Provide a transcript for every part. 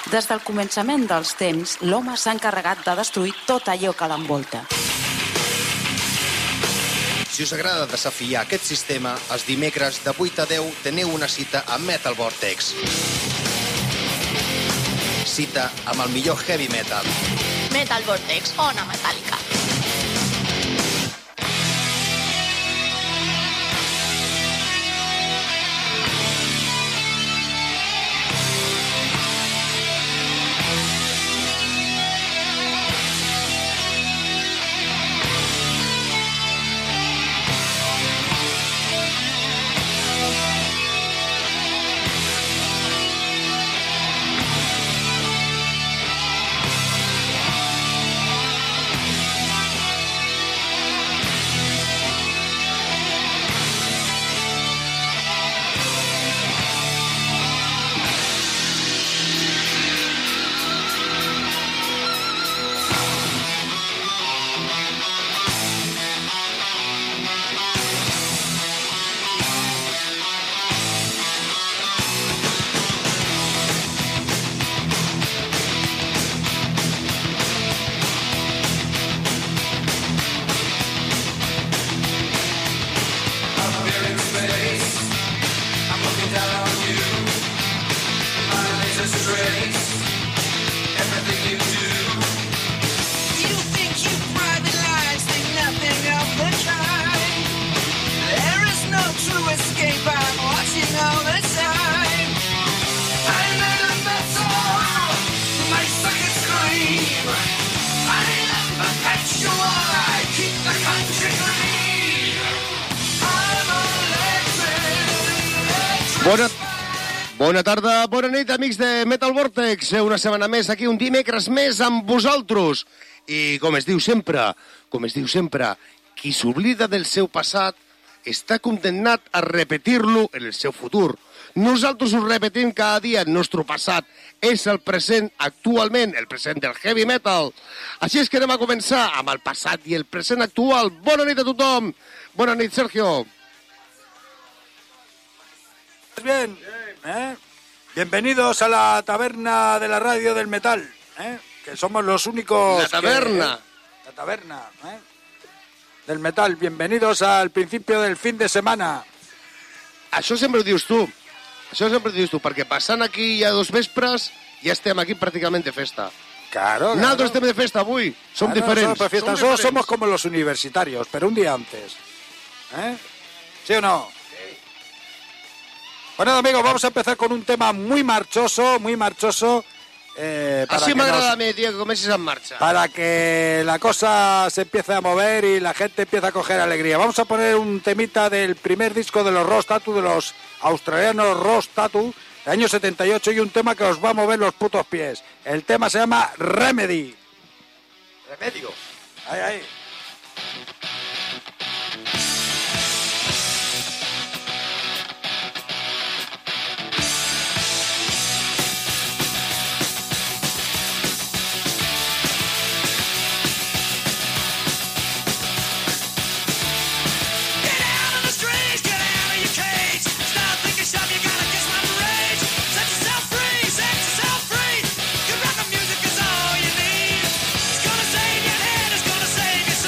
Des del començament dels temps, l'home s'ha encarregat de destruir tot allò que l'envolta. Si us agrada desafiar aquest sistema, els dimecres de 8 a 10 teniu una cita a Metal Vortex. Cita amb el millor heavy metal. Metal Vortex, ona metàl·lica. Bona tarda, bona nit, amics de Metal Vortex. Una setmana més aquí, un dimecres més amb vosaltres. I com es diu sempre, qui s'oblida del seu passat està condemnat a repetir-lo en el seu futur. Nosaltres ho repetim cada dia, el nostre passat és el present actualment, el present del heavy metal. Així és que anem a començar amb el passat i el present actual. Bona nit a tothom. Bona nit, Sergio. Bien, bienvenidos a la taberna de la radio del metal, que somos los únicos... La taberna. La taberna, del metal. Bienvenidos al principio del fin de semana. Això sempre ho dius tu. Perquè passant aquí ja 2 vespres ja estem aquí pràcticament de festa. Claro. Nosaltres estem de festa avui. Som diferents. Nosotros somos como los universitarios, pero un día antes. ¿Sí o no? Bueno, amigos, vamos a empezar con un tema muy marchoso. Así m'agrada a mi, tío, que comences en marcha. Para que la cosa se empiece a mover y la gente empiece a coger alegría. Vamos a poner un temita del primer disco de los Rose Tattoo, de los australianos Rose Tattoo, del año 78, y un tema que os va a mover los putos pies. El tema se llama Remedy. Remedio. Ahí. Save your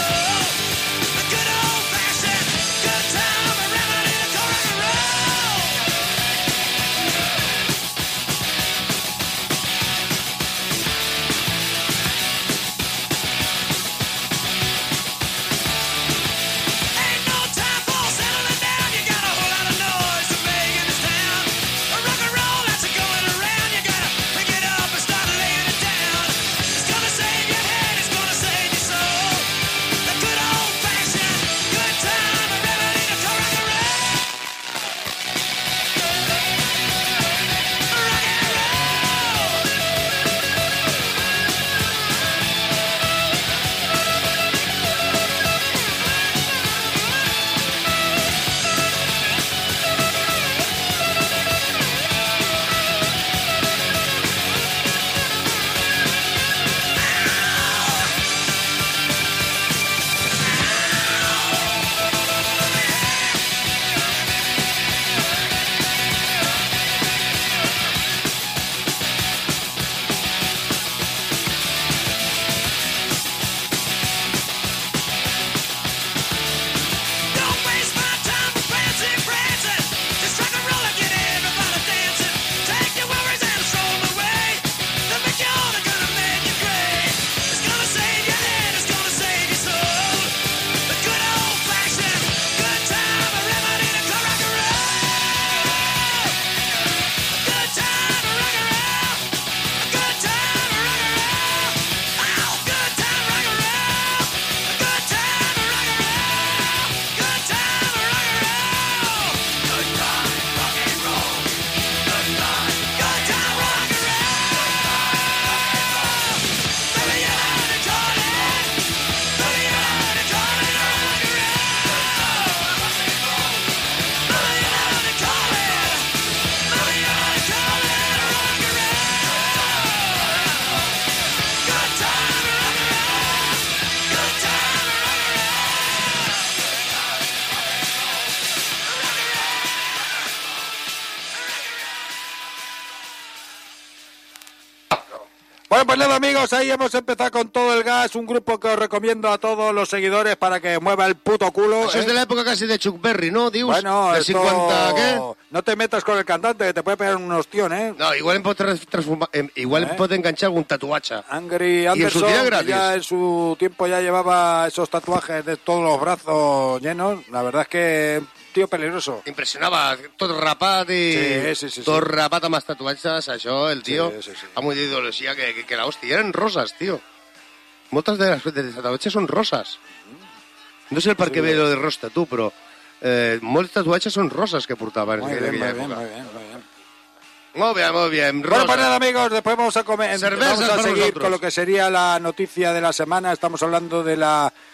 Bueno, pues nada, amigos, ahí hemos empezado con todo el gas, un grupo que os recomiendo a todos los seguidores para que mueva el puto culo. Eso es de la época casi de Chuck Berry, ¿no, Dios? Bueno, de esto... 50, ¿qué? No te metas con el cantante, que te puede pegar un ostión, ¿eh? No, igual puede enganchar algún tatuache. Angry Y en su Anderson, día que gratis. ya en su tiempo ya llevaba esos tatuajes de todos los brazos llenos. La verdad es que tío peligroso. Impressionava, tot rapat i... Sí. Tot rapat amb els tatuatges, això, el tio, Sí. amb una ideologia que la hòstia, eren roses, tio. Moltes de les tatuatges són roses. No sé el per què ve lo de rosta, tu, però molts tatuatges són roses que portaven en aquella època. Muy bien. Molt bien, Bueno, rosa. pues nada, amigos, después vamos a comer. Cervezas Vamos a para seguir vosotros. con lo que sería la noticia de la semana. Estamos hablando de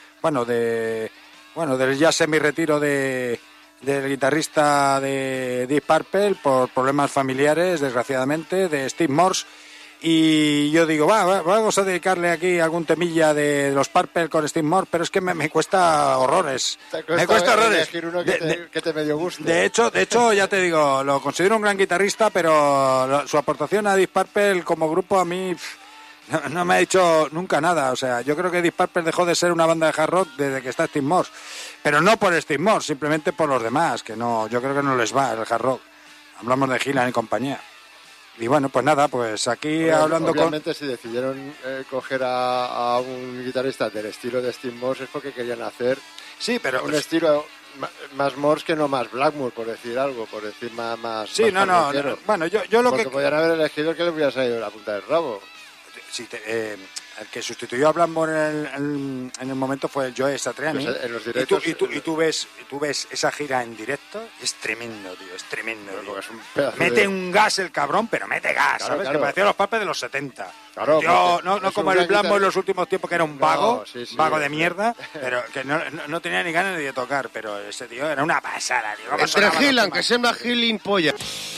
del ya semi-retiro del guitarrista de Deep Purple por problemas familiares, desgraciadamente, de Steve Morse. Y yo digo, vamos a dedicarle aquí algún temilla de los Purple con Steve Morse, pero es que me cuesta horrores. Me cuesta horrores. Elegir uno que te medio guste. De hecho, ya te digo, lo considero un gran guitarrista, pero su aportación a Deep Purple como grupo a mí no me ha dicho nunca nada. O sea, yo creo que Deep Purple dejó de ser una banda de hard rock desde que está Steve Morse. Pero no por Steve Morse, simplemente por los demás, que no, yo creo que no les va el hard rock. Hablamos de Gillan y compañía. Y bueno, pues nada, pues aquí hablando obviamente, si decidieron coger a un guitarrista del estilo de Steve Morse es porque querían hacer Sí, pero... un estilo más Morse que no más Blackmore, por decir algo, por decir más... Sí, más no. rockero. Bueno, yo lo Porque que... podían haber elegido el que le hubiera salido de la punta del rabo. Sí, el que sustituyó a Blackmore en el momento fue Joe Satriani. Pues en los directos- y tú ves esa gira en directo, es tremendo, tío, es tremendo. Pero Tío. porque es un pedazo Mete de- un gas el cabrón, pero mete gas, Claro, ¿sabes? claro. Que parecía los papes de los 70. Claro, Tío, porque no es como un el gran Blackmore en guitar- los últimos tiempos, que era un No, vago, sí. vago de mierda, pero que no tenía ni ganas ni de tocar, pero ese tío era una pasada, tío. ¿Cómo Entre sonaban los Gillan, temas? que sembla Gilin polla.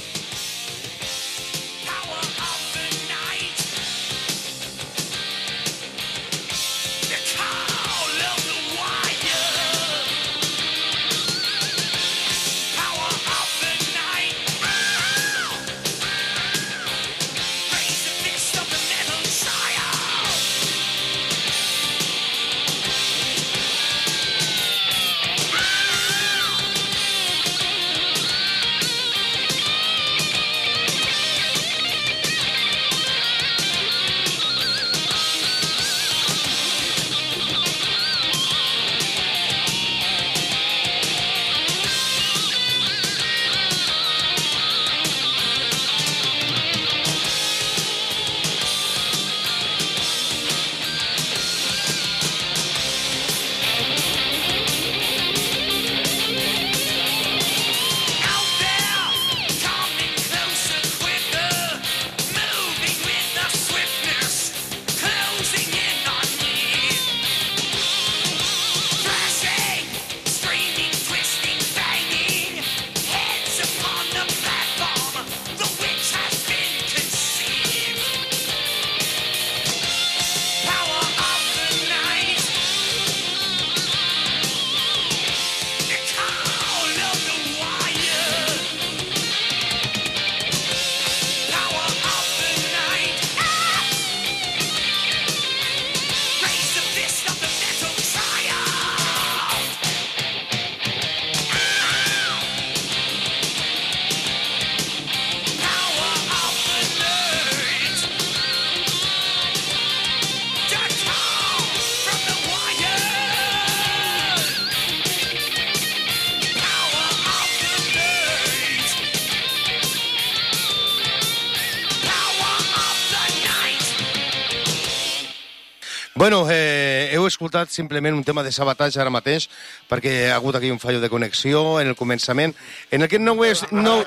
Bueno, heu escoltat simplement un tema de sabotatge ara mateix, perquè hi ha hagut aquí un fallo de connexió en el començament, en el que no heu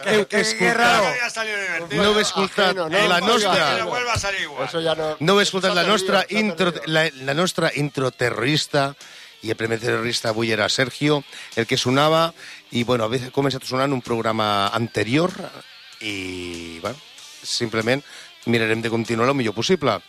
escoltat la nostra... Eso ya no... No heu escoltat la nostra S'ha perdido. la nostra intro terrorista, i el primer terrorista avui era Sergio, el que sonava, i bueno, havia començat sonant un programa anterior, i bueno, simplement mirarem de continuar el millor possible.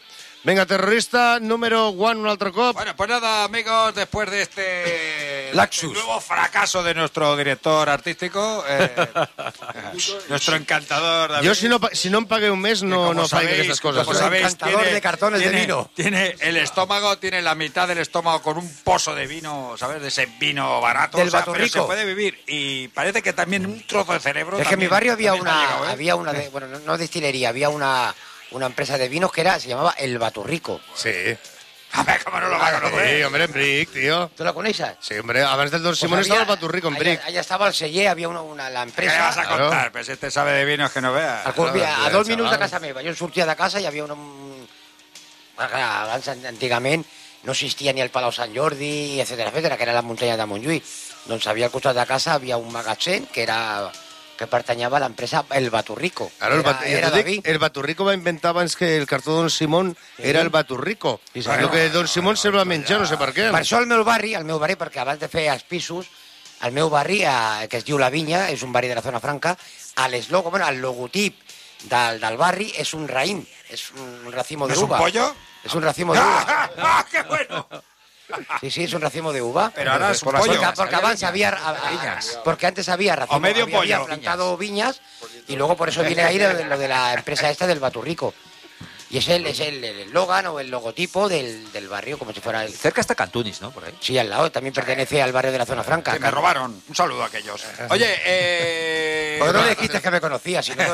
Venga, terrorista número 1, un altre cop. Bueno, pues nada, amigos, después de este Laxus. nuevo fracaso de nuestro director artístico, nuestro encantador David. Jo, si no em pagueu un mes, no faig aquestes coses. Como sabéis, Encantador de cartones de vino. Tiene el estómago, tiene la mitad del estómago con un pozo de vino, ¿sabes? De ese vino barato. Del pero Baturrico. se puede vivir. Y parece que también un trozo de cerebro. Es que en mi también- barrio había también ha llegado, ¿eh? bueno, no destilería, había una empresa de vinos que se llamaba El Baturrico. Sí. A ver, ¿cómo no lo va a conocer? Sí, hombre, en Bric, tío. ¿Tú la conoces? Sí, hombre, abans del Don Simón estava el Baturrico en Bric. Allá estaba el celler, había la ¿Qué vas empresa. a contar? Pues este sabe de vinos que no veas. A 2 minuts de chaval. casa meva. Jo em sortia de casa i hi havia abans, antigament, no existia ni el Palau Sant Jordi, etcètera, que era la muntanya de Montjuïc. Doncs havia al costat de casa havia un magatzem que pertanyava a l'empresa El Baturrico. Claro, Era de vi. el Baturrico va inventar abans que el cartó Don Simón era el Baturrico. Sí, senyor. Lo que Don Simón se va menjar, no sé per què. Per això al meu barri, perquè abans de fer els pisos, al meu barri, que es diu La Vinya, és un barri de la zona franca, el logotip del barri és un raïm, és un racimo de ¿Es un uva. pollo? És un racimo de uva. ¡Ah, qué bueno! Sí, es un racimo de uva. Pero ahora es un Porque- pollo. Porque antes había racimo, O medio había pollo. plantado viñas y luego por eso viene ahí lo de la empresa esta del Baturrico. Y es el eslogan o el logotipo del barrio, como si fuera el... Cerca está Cantunis, ¿no? Por ahí. Sí, al lado, también pertenece al barrio de la zona franca. Que me robaron. Un saludo a aquellos. Oye, Porque no le dijiste que me conocía, sino...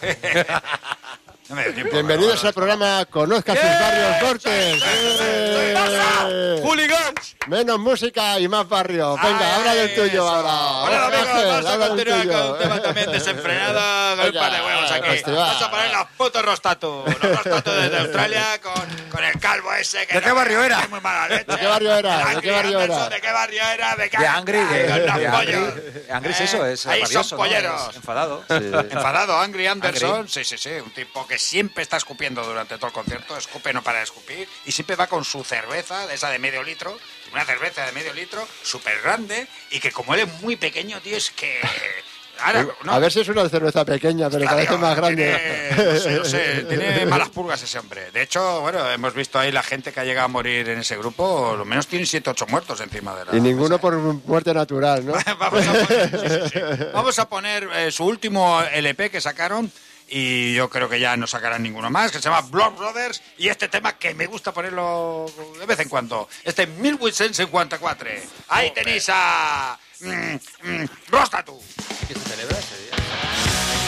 No me dio tiempo, Bienvenidos pero al programa Conozca sus barrios Bortes. ¡Hooligans! Menos música y más barrio. Venga, habla del tuyo ahora. Bueno, amigos, Ángel, vamos a habla del continuar tuyo. con un tema también desenfrenado, con un par de huevos aquí. festival. Vamos a poner los putos Rostatu. Los Rostatu desde Australia con el calvo ese. Que ¿De qué barrio era? que es muy mala leche. ¿De qué barrio era? El ¿De qué Angry barrio era? Anderson, ¿de qué barrio era? ¿De qué? De Angry, Con los de pollos. Angry. Angry es eso, es Ahí rabioso, son ¿no? polleros. Es enfadado. Enfadado, Angry Anderson, Angry. sí, un tipo que siempre está escupiendo durante todo el concierto, escupe no para de escupir, y siempre va con su cerveza, de esa de medio litro, una cerveza de medio litro, súper grande, y que como él es muy pequeño, tío, es que... Ahora, no, A ver si es una cerveza pequeña, pero claro, parece más grande. no sé, tiene malas purgas ese hombre. De hecho, bueno, hemos visto ahí la gente que ha llegado a morir en ese grupo, por lo menos tiene 7 o 8 muertos encima de la... Y ninguno por muerte natural, ¿no? Vamos a poner su último LP que sacaron, y yo creo que ya no sacarán ninguno más, que se llama Blood Brothers, y este tema que me gusta ponerlo de vez en cuando, este 1854. Ahí tenéis a... Rostatu. ¿Qué se celebra ese día?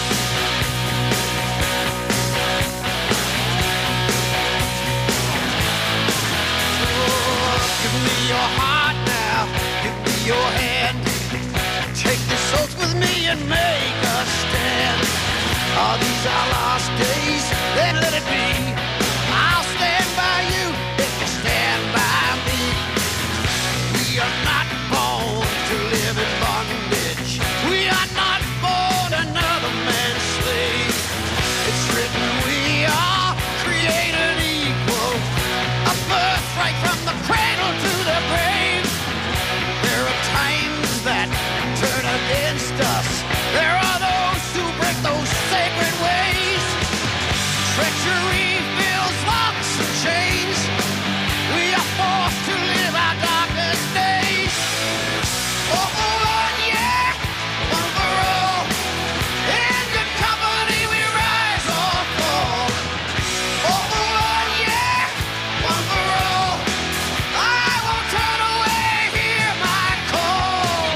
Give me your heart now, give me your hand. Take this oath with me and make a stand. Are these our last days? Then let it be. I'll stand by you if you stand by me. We are not born to live in bondage. We are not born another man's slave. It's written we are created equal. A birthright from the cradle to the grave. There are times that turn against us. There are those who break those sacred ways. Treachery fills locks and chains. We are forced to live our darkest days. Oh, one, yeah, one for all. In good company we rise or fall. Oh, one, yeah, one for all. I won't turn away, hear my call.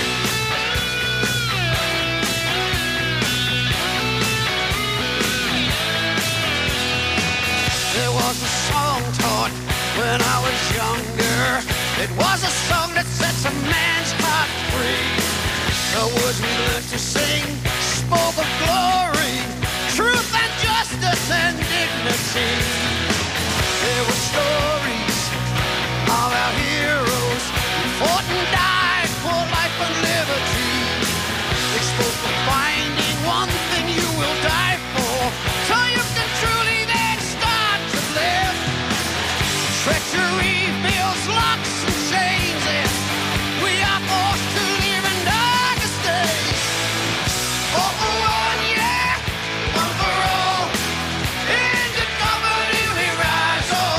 There was a song taught when I was younger. It was a song that sets a man's heart free. The words we learned to sing spoke of glory, truth and justice and dignity. There were stories of our heroes who fought and died for life and liberty. They spoke of finding one thing you will die for, so you can truly then start to live. Treachery builds locks and chains, and we are forced to live in darkest days. Oh, one, yeah, one for all. In good company we rise or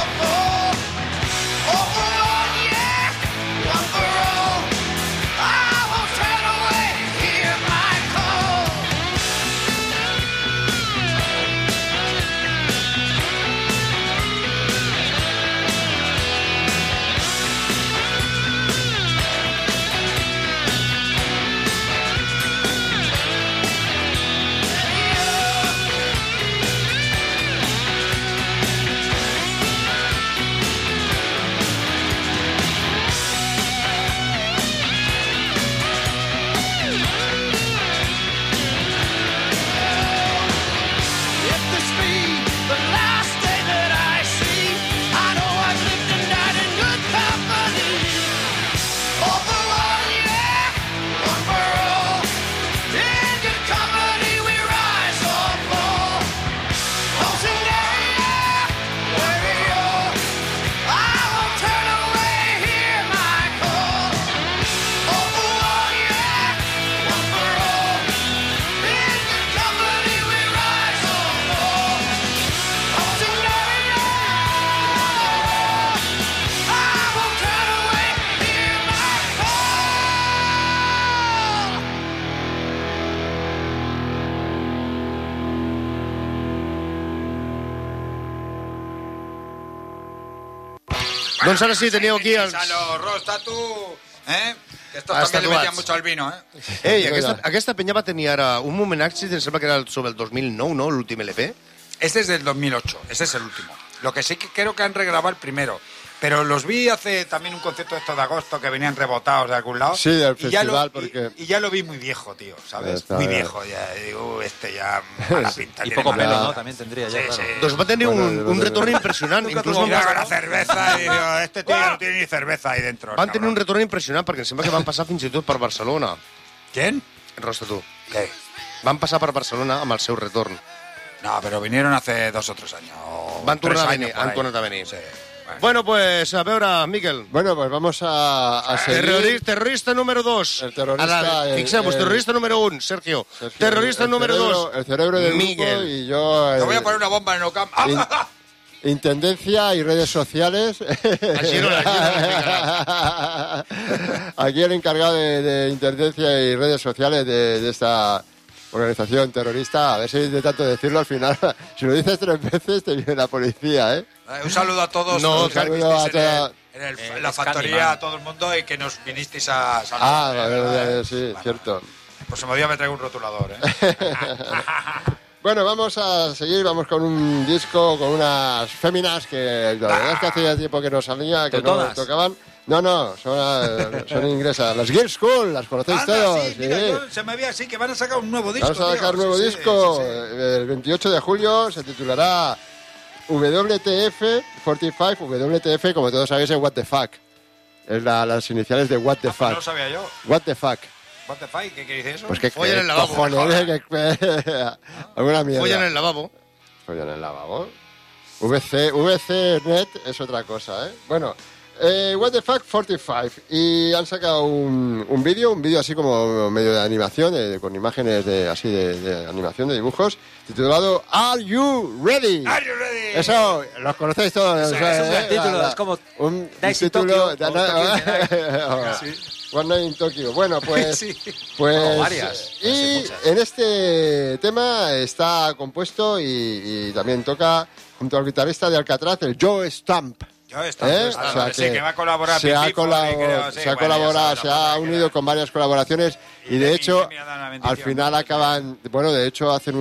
Doncs ara sí, teniu aquí els... A los Rostatu, que estos Els també li tatuats. metían mucho al vino, Ei, aquesta penya va tenir ara un homenatge, em sembla que era sobre el 2009, ¿no? L'últim LP. Este es del 2008, ese es el último. Lo que sí que creo que han regrabado el primero. Pero los vi hace también un concierto de estos de agosto que venían rebotados de algún lado. Sí, del y ya festival, porque... Y ya lo vi muy viejo, tío, ¿sabes? Está muy bien. viejo, ya. Digo, este ya mala pinta. Y tiene poco mala pelo, pinta. ¿no? También tendría ya, Sí, claro. sí. Doncs va tenir un retorn impressionant. Nunca Inclús tuvo van, con la cerveza y digo, este tío no tiene ni cerveza ahí dentro. van tenir un cabrón. retorn impressionant perquè em sembla que van passar fins i tot per Barcelona. ¿Quién? Rostatu. ¿Qué? Van passar per Barcelona amb el seu retorn. No, pero vinieron hace 2 o 3 años. o Van 3 tornar a años venir, por han ahí. tornat a venir. Sí. Bueno, pues, a veure, Miquel. Bueno, pues vamos a seguir. Terrorista número 2. El terrorista, Fixemos, terrorista número 1, Sergio. Terrorista número 2. El cerebro del grupo Miguel. y yo... Te voy a poner una bomba en el campo. Intendencia y redes sociales. Aquí el encargado de Intendencia y redes sociales de esta organización terrorista. A ver si de tanto decirlo al final, si lo dices 3 veces te viene la policía, ¿eh? Un saludo a todos. No, los un que saludo a visteis toda- en la factoría, a todo el mundo y que nos vinisteis a saludar. Ah, sí, cierto. El próximo día me traigo un rotulador, ¿eh? Bueno, vamos a seguir, vamos con un disco, con unas féminas que la verdad es que hacía tiempo que no salía, que no ¿Todas? tocaban. No, son inglesas. Las Girls School, las conocéis Anda, todos. sí, mira, yo se me había así que van a sacar un nuevo disco. Vamos a sacar tío. nuevo Sí, disco. sí. El 28 de julio se titulará WTF 45. WTF, como todos sabéis, es What the Fuck. Es las iniciales de What the Ah, pues no lo Fuck. sabía yo. What the Fuck. What the fuck, ¿qué quiere decir eso? Pues que Follan en el lavabo. cojones, alguna mierda. Follan en el lavabo. Follan en el lavabo. VC.net es otra cosa, ¿eh? Bueno, What the Fuck 45. Y han sacado un vídeo así como medio de animación, con imágenes así de animación, de dibujos, titulado Are You Ready? Are you ready? Eso, los conocéis todos. Eso es un gran título, es como un Dice título... Tokyo, o Tokyo One Night in Tokyo. Bueno, pues... Sí. Pues, Bueno, varias, y muchas. en este tema está compuesto y también toca junto al guitarrista de Alcatraz, el Joe Stump. Yo está, O sea sí, que va a colaborar. se ha, Pipipo, creo, sí, se ha bueno, colaborado, ya se sabes la ha foto que unido era. con varias colaboraciones y de hecho me ha dado la bendición. al final acaban, bueno, de hecho hacen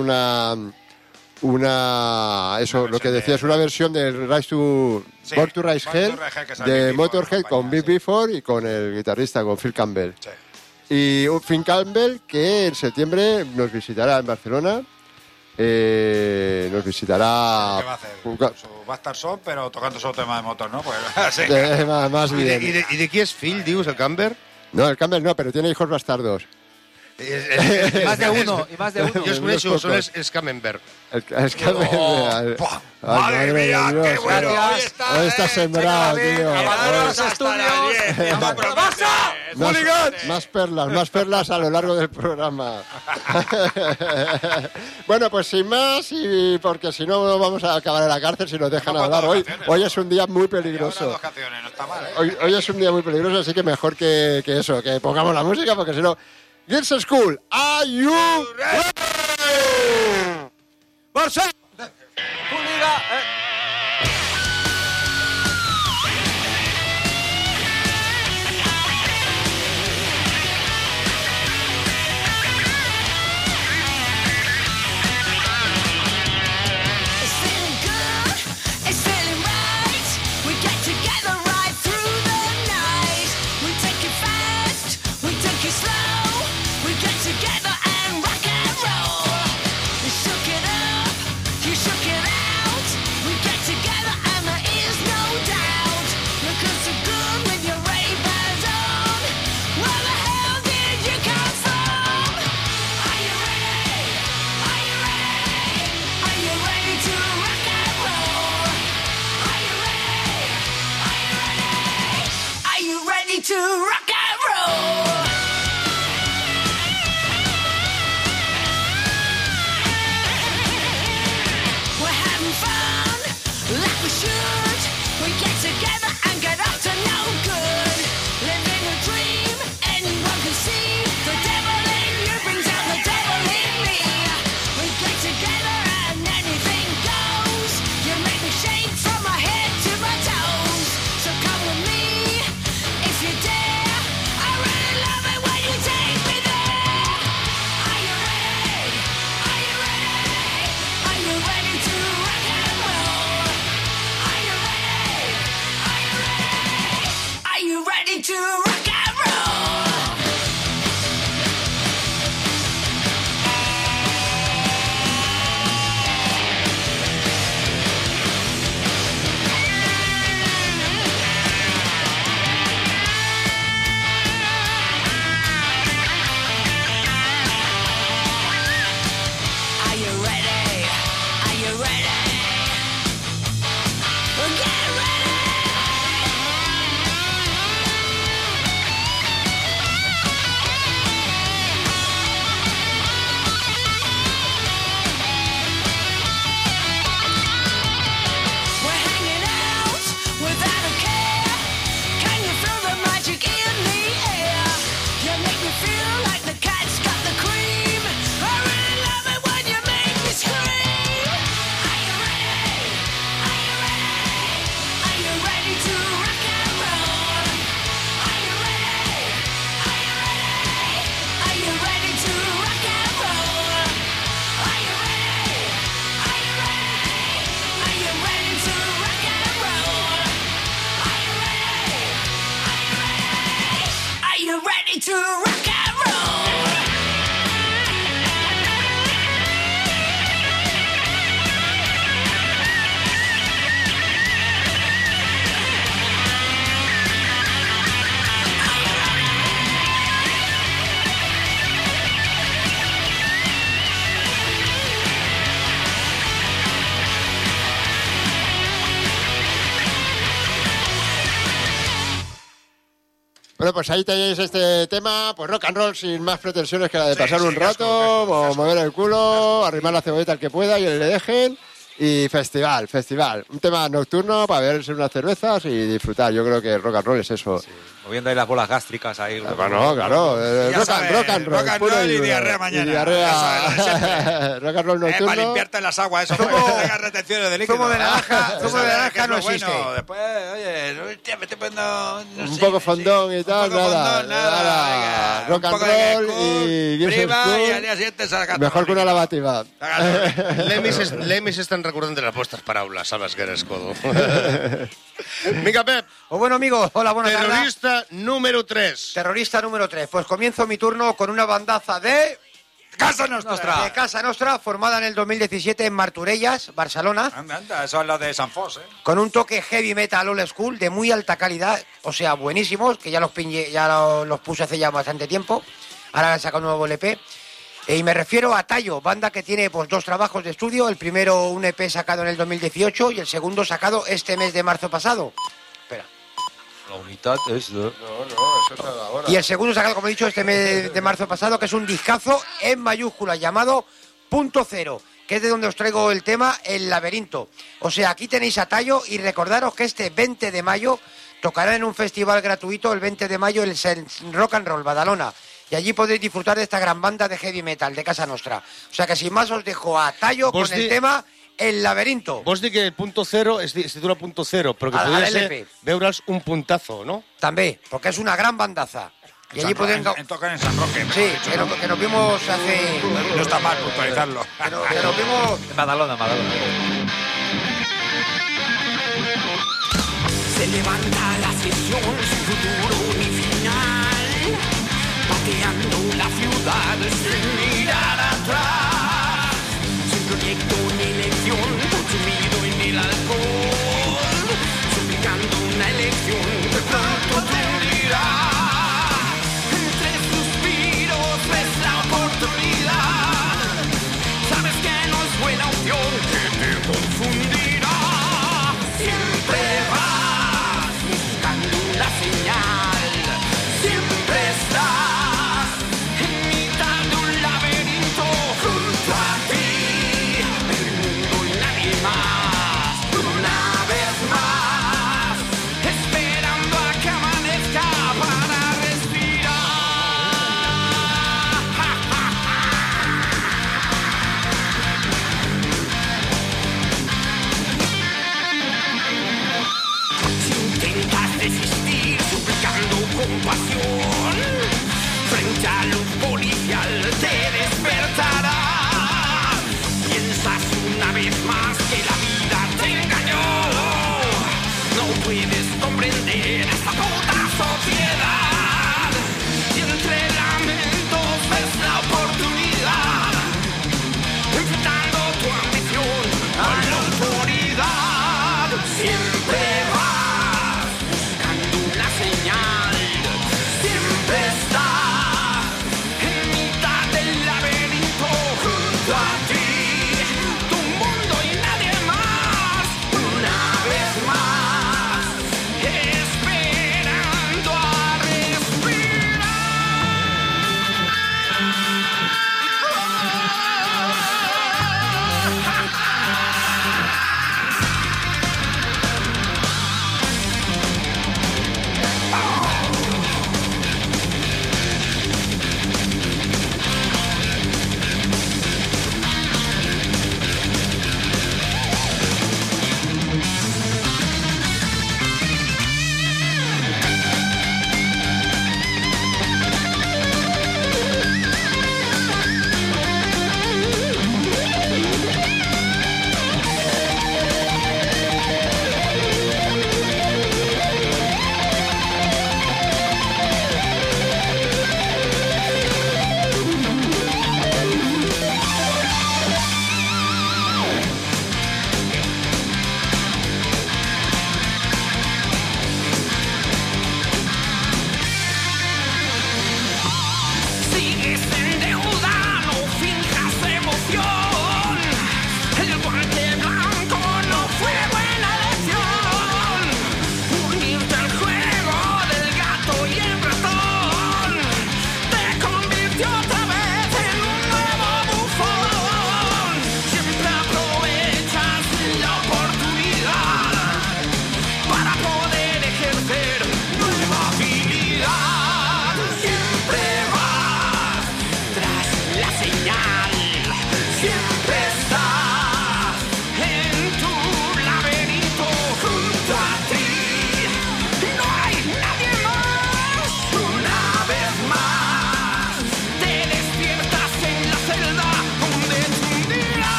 eso, lo que decía, es una versión del Rise to Sí, Born to Rise Born to Hell Rise Hell, que sale de Big Before, Motorhead con compañía, Big Before y con el guitarrista, con Phil Campbell. Sí. Y un Phil Campbell que en septiembre nos visitará en Barcelona. Nos visitará. ¿Qué va a hacer? Su Bastard Son, pero tocando solo tema de motor, ¿no? Pues, sí. Más I bien. de qui és fill, dius, el Camber? No, el Campbell no, pero tiene hijos bastardos. Y más de uno, y más de uno. Jo els coneixo, són els Camembert. El Campbell. ¡Madre mía, qué bueno! Gracias. Hoy está sembrado, tío. Abandona los Hasta estudios. las 10, no promete. Más perlas a lo largo del programa. Bueno, pues sin más, y porque si no vamos a acabar en la cárcel si nos dejan Tampoco hablar. dos Hoy, canciones, hoy ¿no? es un día muy Y ahora peligroso. 2 canciones, no está mal, ¿eh? Hoy es un día muy peligroso, así que mejor que eso, que pongamos la música, porque si no... Girls School, are you ready? ¡Barça! ¡Tu liga! It's feeling good, it's feeling right. We get together right through the night. We take it fast, we take it slow. We get together and rock and roll. You shook it up, you shook it out. We get together and there is no doubt. Looking so good with your Ray-Bans on. Where the hell did you come from? Are you ready? Are you ready? Are you ready to rock and roll? Are you ready? Are you ready? Are you ready to rock and roll? We're having fun like we should. We get together and get up to no good. Living a dream, anyone can see. The devil in you brings out the devil in me. We get together and anything goes. You make me shake from my head to my toes. So come you ready to rock and roll? Bueno, pues ahí tenéis este tema, pues rock and roll sin más pretensiones que la de pasar un rato, o mover el culo, arrimar la cebolleta al que pueda y le dejen. Y festival. Un tema nocturno para beberse unas cervezas y disfrutar. Yo creo que rock and roll es eso. Sí, moviendo ahí las bolas gástricas ahí. Bueno, claro. Rock and roll. Rock and roll y diarrea mañana. Y diarrea. Rock and roll nocturno. Para limpiarte las aguas, eso, para que no tengas retenciones de líquido. Zumo de naranja no existe. Bueno, después, oye, me estoy poniendo... Un poco fondón y tal, nada. Rock and roll y prima y al día siguiente saca. mejor que una lavativa. L'Emis estan recordant de les vostres paraules a les guerres, Codo. Vinga, Pep. Pues bueno, amigos, hola, buenas tardes. Terrorista número 3. Terrorista número 3. Pues comienzo mi turno con una bandaza de... Casa Nostra. De Casa Nostra, formada en el 2017 en Martorelles, Barcelona. Anda, eso es lo de San Fos, ¿eh? Con un toque heavy metal old school de muy alta calidad, o sea, buenísimos, que ya los puse hace ya bastante tiempo. Ahora han sacado un nuevo LP. Y me refiero a Tallo, banda que tiene pues 2 trabajos de estudio. El primero un EP sacado en el 2018 y el segundo sacado este mes de marzo pasado. Espera. La unidad es de... No, eso es ahora. Y el segundo sacado, como he dicho, este mes de marzo pasado, que es un discazo en mayúsculas llamado Punto Cero, que es de donde os traigo el tema El Laberinto. O sea, aquí tenéis a Tallo y recordaros que este 20 de mayo tocarán en un festival gratuito el 20 de mayo el Rock and Roll Badalona. Y allí podréis disfrutar de esta gran banda de heavy metal de Casa Nostra. O sea que sin más os dejo a Tallo con el tema El Laberinto. Vos di que el Punto Cero es titula Punto Cero, però que A podria l'LP. ser veure'ls un puntazo, no? También, porque es una gran bandaza. Y allí podéis... Tocan en San Roque. Sí, que nos vimos hace... No está mal puntualizarlo. Que nos vimos... Badalona. Se levanta la sesión sin futuro ni final, pateando la ciudad sin mirar atrás, sin proyecto ni elección, consumido en el alcohol, suplicando una elección que pronto ocurrirá. Entre suspiros ves la oportunidad, sabes que no es buena opción, que te confundirá. Siempre vas buscando la señal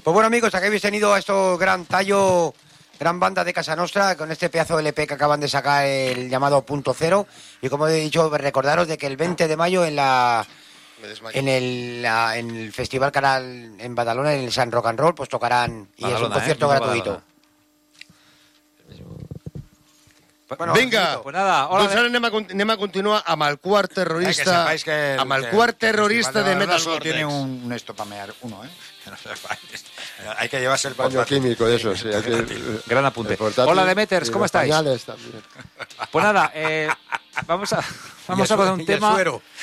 Pues bueno, amigos, aquí habéis tenido a esto gran tallo, gran banda de Casa Nostra, con este pedazo de LP que acaban de sacar, el llamado Punto Cero. Y como he dicho, recordaros de que el 20 de mayo en el Festival Canal en Badalona, en el San Rock and Roll, pues tocarán, y es un concierto gratuito. Bueno, vinga, pues nada, hola, doncs ara anem a continuar amb el quart terrorista, amb el quart terrorista de Metal Vortex. Tiene un esto para mear uno, ¿eh? Hay que llevarse el baño químico de eso, sí. Gran apunte. Hola, Demeters, ¿cómo estáis? Pues nada, vamos a poner un tema.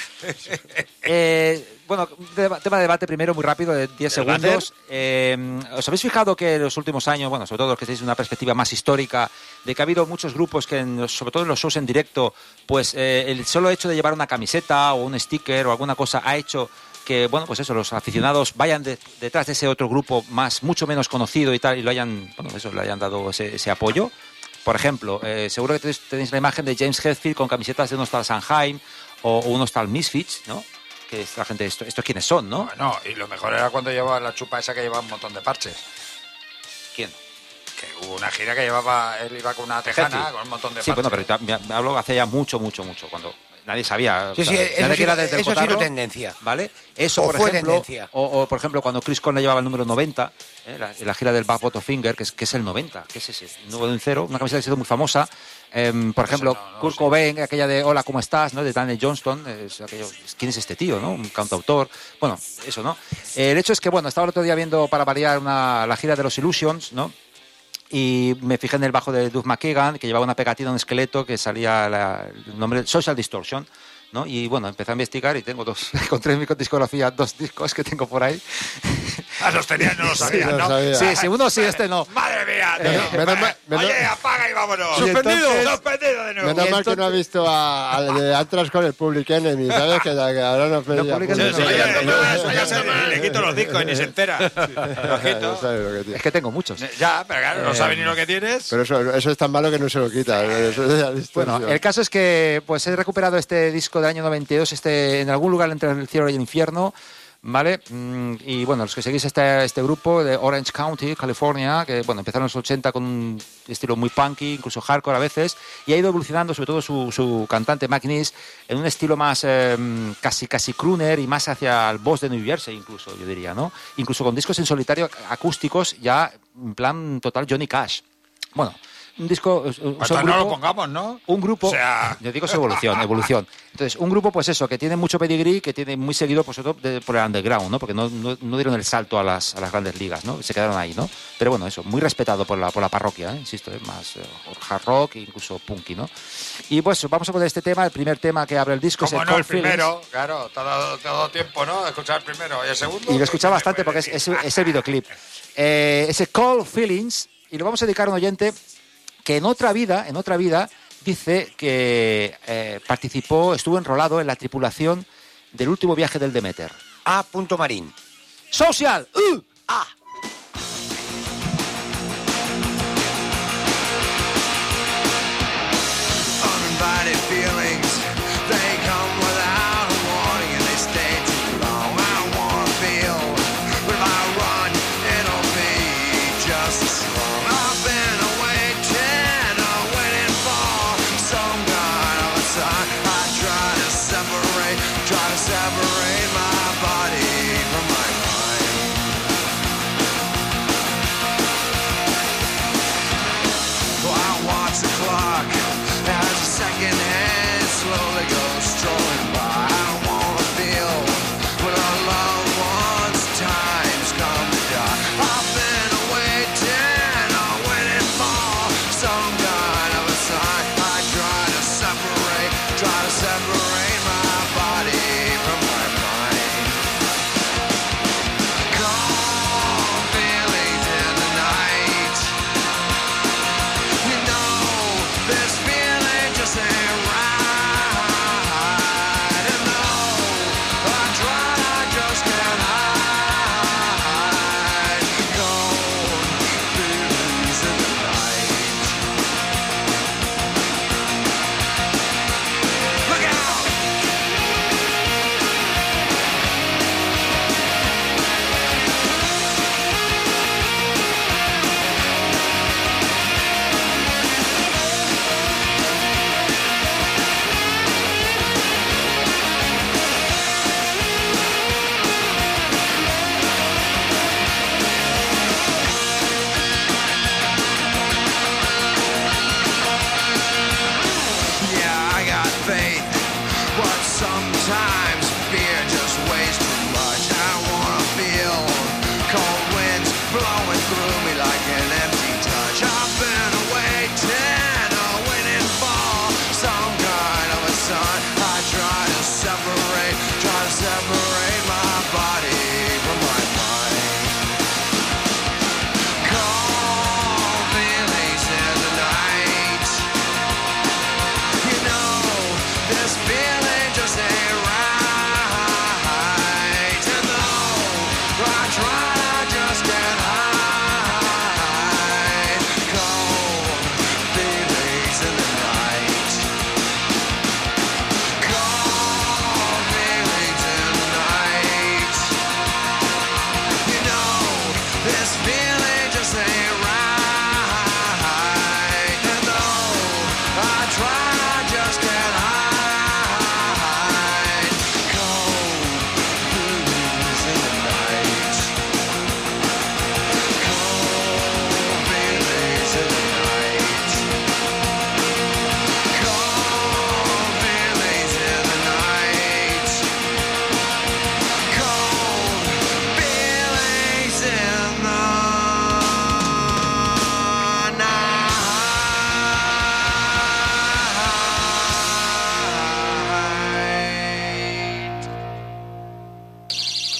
Bueno, tema de debate primero, muy rápido, de 10 segundos. ¿Os habéis fijado que en los últimos años, bueno, sobre todo los que tenéis una perspectiva más histórica, de que ha habido muchos grupos que, sobre todo en los shows en directo, pues el solo hecho de llevar una camiseta o un sticker o alguna cosa ha hecho que, bueno, pues eso, los aficionados vayan detrás de ese otro grupo mucho menos conocido y tal, y le hayan dado ese apoyo? Por ejemplo, seguro que tenéis la imagen de James Hetfield con camisetas de unos tal Sanheim o unos tal Misfits, ¿no? Que la gente, ¿estos quiénes son, no? No, y lo mejor era cuando llevaba la chupa esa que llevaba un montón de parches. ¿Quién? Que hubo una gira que él iba con una tejana, con un montón de parches. Sí, bueno, pero me hablo hace ya mucho, cuando nadie sabía. Sí, eso ha sido tendencia. ¿Vale? Eso, por ejemplo, tendencia. O, por ejemplo, cuando Chris Cornell llevaba el número 90, la gira del Back Bottofinger, que es el 90, ¿qué es ese? El número 0, una camiseta que ha sido muy famosa. Por ejemplo, Kurt Cobain, aquella de Hola, ¿cómo estás?, ¿no? De Daniel Johnston, ¿quién es este tío, no? Un cantautor. Bueno, eso, ¿no? El hecho es que, bueno, estaba el otro día viendo, para variar, la gira de los Illusions, ¿no? Y me fijé en el bajo de Duff McKagan, que llevaba una pegatina, un esqueleto, que salía el nombre Social Distortion, ¿no? Y bueno, empecé a investigar y tengo encontré en mi discografía 2 discos que tengo por ahí. Los tenías, no lo sabías, ¿no? Sí, uno sí, este no. ¡Madre mía! Oye, apaga y vámonos. ¡Suspendido de nuevo! Menos mal que no ha visto al de Atlas con el Public Enemy, ¿sabes? Que ahora nos pedía. Le quito los discos y ni se entera. Es que tengo muchos. Ya, pero claro, no sabe ni lo que tienes. Pero eso es tan malo que no se lo quita. Bueno, el caso es que pues he recuperado este disco del año 92, en algún lugar entre el cielo y el infierno, ¿vale? Y bueno, los que seguís este grupo de Orange County, California, que bueno, empezaron en los 80 con un estilo muy punky, incluso hardcore a veces, y ha ido evolucionando, sobre todo su cantante Mike Ness, en un estilo más casi crooner y más hacia el boss de New Jersey, incluso, yo diría, ¿no? Incluso con discos en solitario acústicos, ya en plan total Johnny Cash. Bueno, un disco... Hasta no lo pongamos, ¿no? Un grupo... O sea... Yo digo es evolución. Entonces, un grupo, pues eso, que tiene mucho pedigrí, que tiene muy seguido, pues, por el underground, ¿no? Porque no dieron el salto a las grandes ligas, ¿no? Se quedaron ahí, ¿no? Pero bueno, eso, muy respetado por la parroquia, insisto, más hard rock, incluso punky, ¿no? Y pues vamos a poner este tema, el primer tema que abre el disco. Como no, el primero, claro, te ha dado tiempo, ¿no? Escuchar el primero y el segundo. Y lo he escuchado bastante porque es el videoclip. Ese Cold Feelings, y lo vamos a dedicar a un oyente que en otra vida dice que estuvo enrolado en la tripulación del último viaje del Demeter. A. Marín. Social. A. Uninvited feelings, they come without a warning and they stay too long. I don't wanna feel, but if I run, it'll be just as long. I've been waiting for some kind of a sign. I try to separate my body from my mind.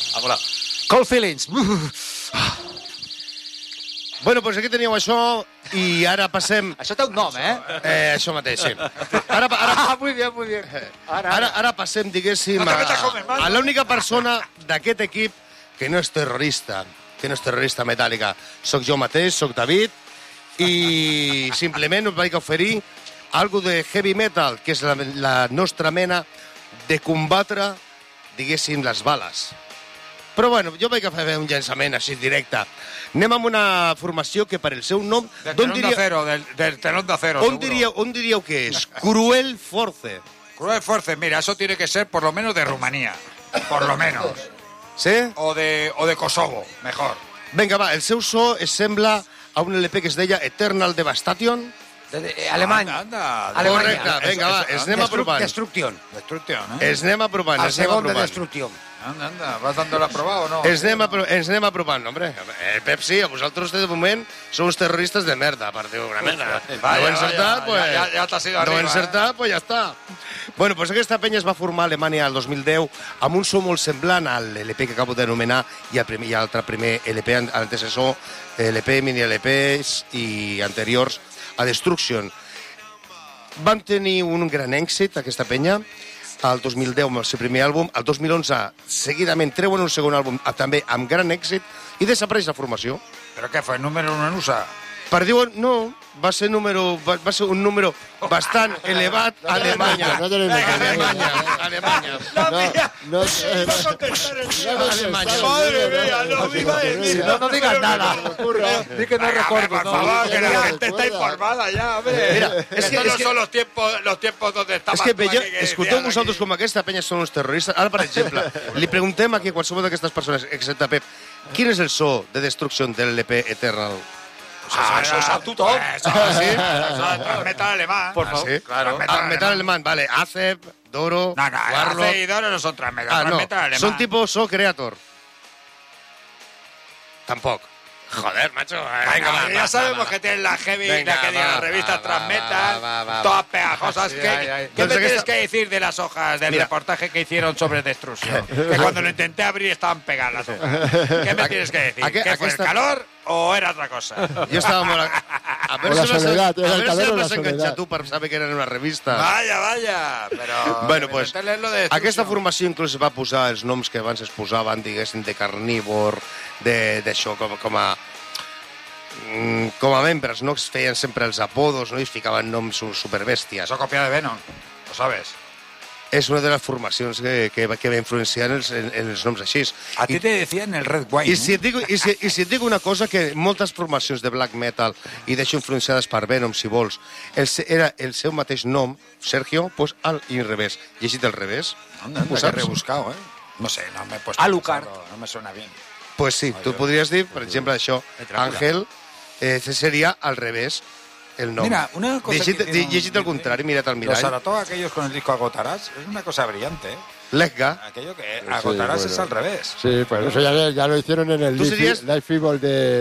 Ha volat. Cold Feelings. Bueno, doncs aquí teníeu això i ara passem... Això té un nom, Això mateix, sí. Muy bien, muy bien. Ara passem, diguéssim, a l'única persona d'aquest equip que no és terrorista, metàl·lica. Soc jo mateix, soc David, i simplement us vaig oferir algo de heavy metal, que és la nostra mena de combatre, diguéssim, les bales. Però bueno, jo vaig fer un llançament així directe. Anem amb una formació que per el seu nom... Del telón de acero, on diríeu que és? Cruel Force. Cruel Force, mira, eso tiene que ser por lo menos de Rumanía. Por lo menos. Sí? O de Kosovo, mejor. Vinga, va, el seu so es sembla a un LP que es deia Eternal Devastation. Alemanya. Correcte, vinga, va, es anem aprovant. Destrucción. Es anem aprovant. El segon de Destrucción. Anda, ¿vas dándole a probar o no? Ens anem aprovant, hombre. El Pep sí, a vosaltres de moment sou uns terroristes de merda, per dir una merda. No he encertat, pues... Ja t'has ido arriba. No he encertat, pues ja està. Bueno, pues aquesta penya es va formar a Alemanya el 2010 amb un so molt semblant al LP que acabo d'anomenar i l'altre primer LP antecessor, LP, mini-LPs i anteriors a Destruction. Van tenir un gran èxit, aquesta penya, el 2010 amb el seu primer àlbum, el 2011 seguidament treuen un segon àlbum també amb gran èxit i desapareix la formació. ¿Pero qué fue? ¿Número 1 en USA? Per dir, no, va ser un número bastant elevat a Alemanya. Alemanya. No, Madre mía, no me iba a decir. No digas nada. Di que no recuerdo. Por favor, que la gente está informada ya, hombre. Mira, estos no son los tiempos donde estaba... És que escolteu vosaltres com aquesta penya són uns terroristes. Ara, per exemple, li preguntem aquí a qualsevol d'aquestes persones, excepte Pep, quin és el so de Destruction del LP Eternal? Eso es tu top. Eso es metal alemán. Por favor. Sí, claro. Metal alemán, vale. Acep, Doro, Warlock. Acep y Doro no son tras metal, no. Metal alemán. Son tipo So Creator. Tampoco. Joder, macho. Venga, ya sabemos que tienes la heavy, la revista Transmetal, todas pegajosas. ¿Qué me tienes que decir de las hojas del reportaje que hicieron sobre Destruction? Que cuando lo intenté abrir estaban pegadas las hojas. ¿Qué me tienes que decir? ¿Que fue el calor o era otra cosa? Jo estava molt... A veure si m'has enganxat tu per saber que era una revista. Vaya, però... Bueno, pues, aquesta formació inclús va posar els noms que abans es posaven, diguéssim, de carnívor, d'això, com a membres, no? Es feien sempre els apodos, no? I es ficaven noms superbèsties. Eso copia de Venom, lo sabes. És una de les formacions que va influenciar en els noms així. A ti te decían el Red Wine. I si et dic una cosa, que moltes formacions de black metal, i d'això influenciades per Venom, si vols, era el seu mateix nom, Sergio, pues al revés. Llegit al revés. Anda, que rebuscado, No sé, no me he puesto... Alucard. No me suena bien. Pues sí, tu podries dir, per exemple, això, Ángel, seria al revés. El nom. Mira, una cosa llegit al contrari, mira't al mirall. Los Saratov, aquellos con el disco Agotarás, es una cosa brillante, Lega. Aquello que Agotarás es al revés. Sí, pues eso ya lo hicieron en el Life Evil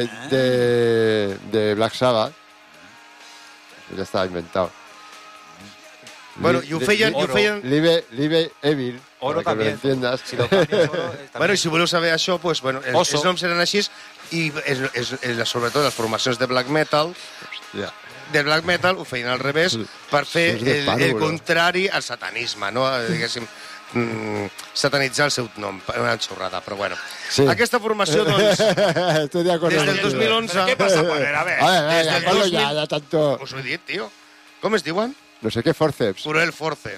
de Black Sabbath. Ya estaba inventado. Bueno, y ho feien... Live Evil, Oro para que també. lo entiendas. Si lo cambies, oro, Bueno, i si voleu saber això, pues, bueno, els noms eren així, i sobretot les formacions de black metal, del black metal ho feien al revés per fer el contrari al satanisme, no? Diguéssim, satanitzar el seu nom, una xorrada, però bueno. Sí. Aquesta formació, doncs, Estoy de acuerdo. des del 2011... ¿Pero qué pasa a poner? A ver. Venga, ponlo ya tanto... Us ho he dit, tio. Com es diuen? No sé qué forceps. Cruel Force.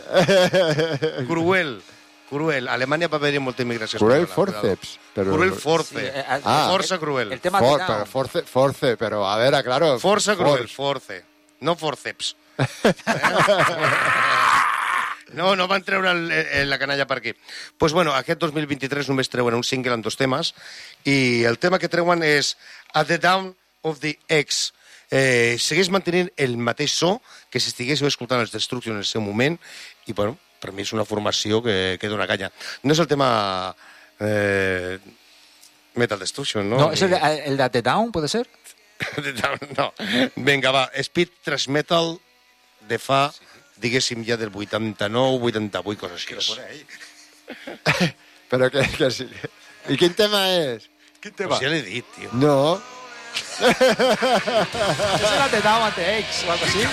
Cruel. A Alemanya va haver-hi molta immigració Cruel espanyola. forceps. Pero... Cruel Force. Força cruel. El tema pero force, pero a ver, claro. Força cruel, force. No forceps. No van treure la canalla per aquí. Pues bueno, aquest 2023 només treuen un single amb 2 temes i el tema que treuen és At the Down of the X. Segueix mantenint el mateix so que si estiguéssiu escoltant els Destruction en el seu moment i, bueno, per mi és una formació que dona canya. No és el tema Metal Destruction, ¿no? No, ¿es el de The Down, puede ser? No. Vinga, va, Speed Thrash Metal de fa, diguéssim, ja del 89, 88, coses així. Pero que sí. ¿Y qué tema es? ¿Qué tema? Pues ja l'he dit, tio. No. ¿Es el de Down ante X o algo así?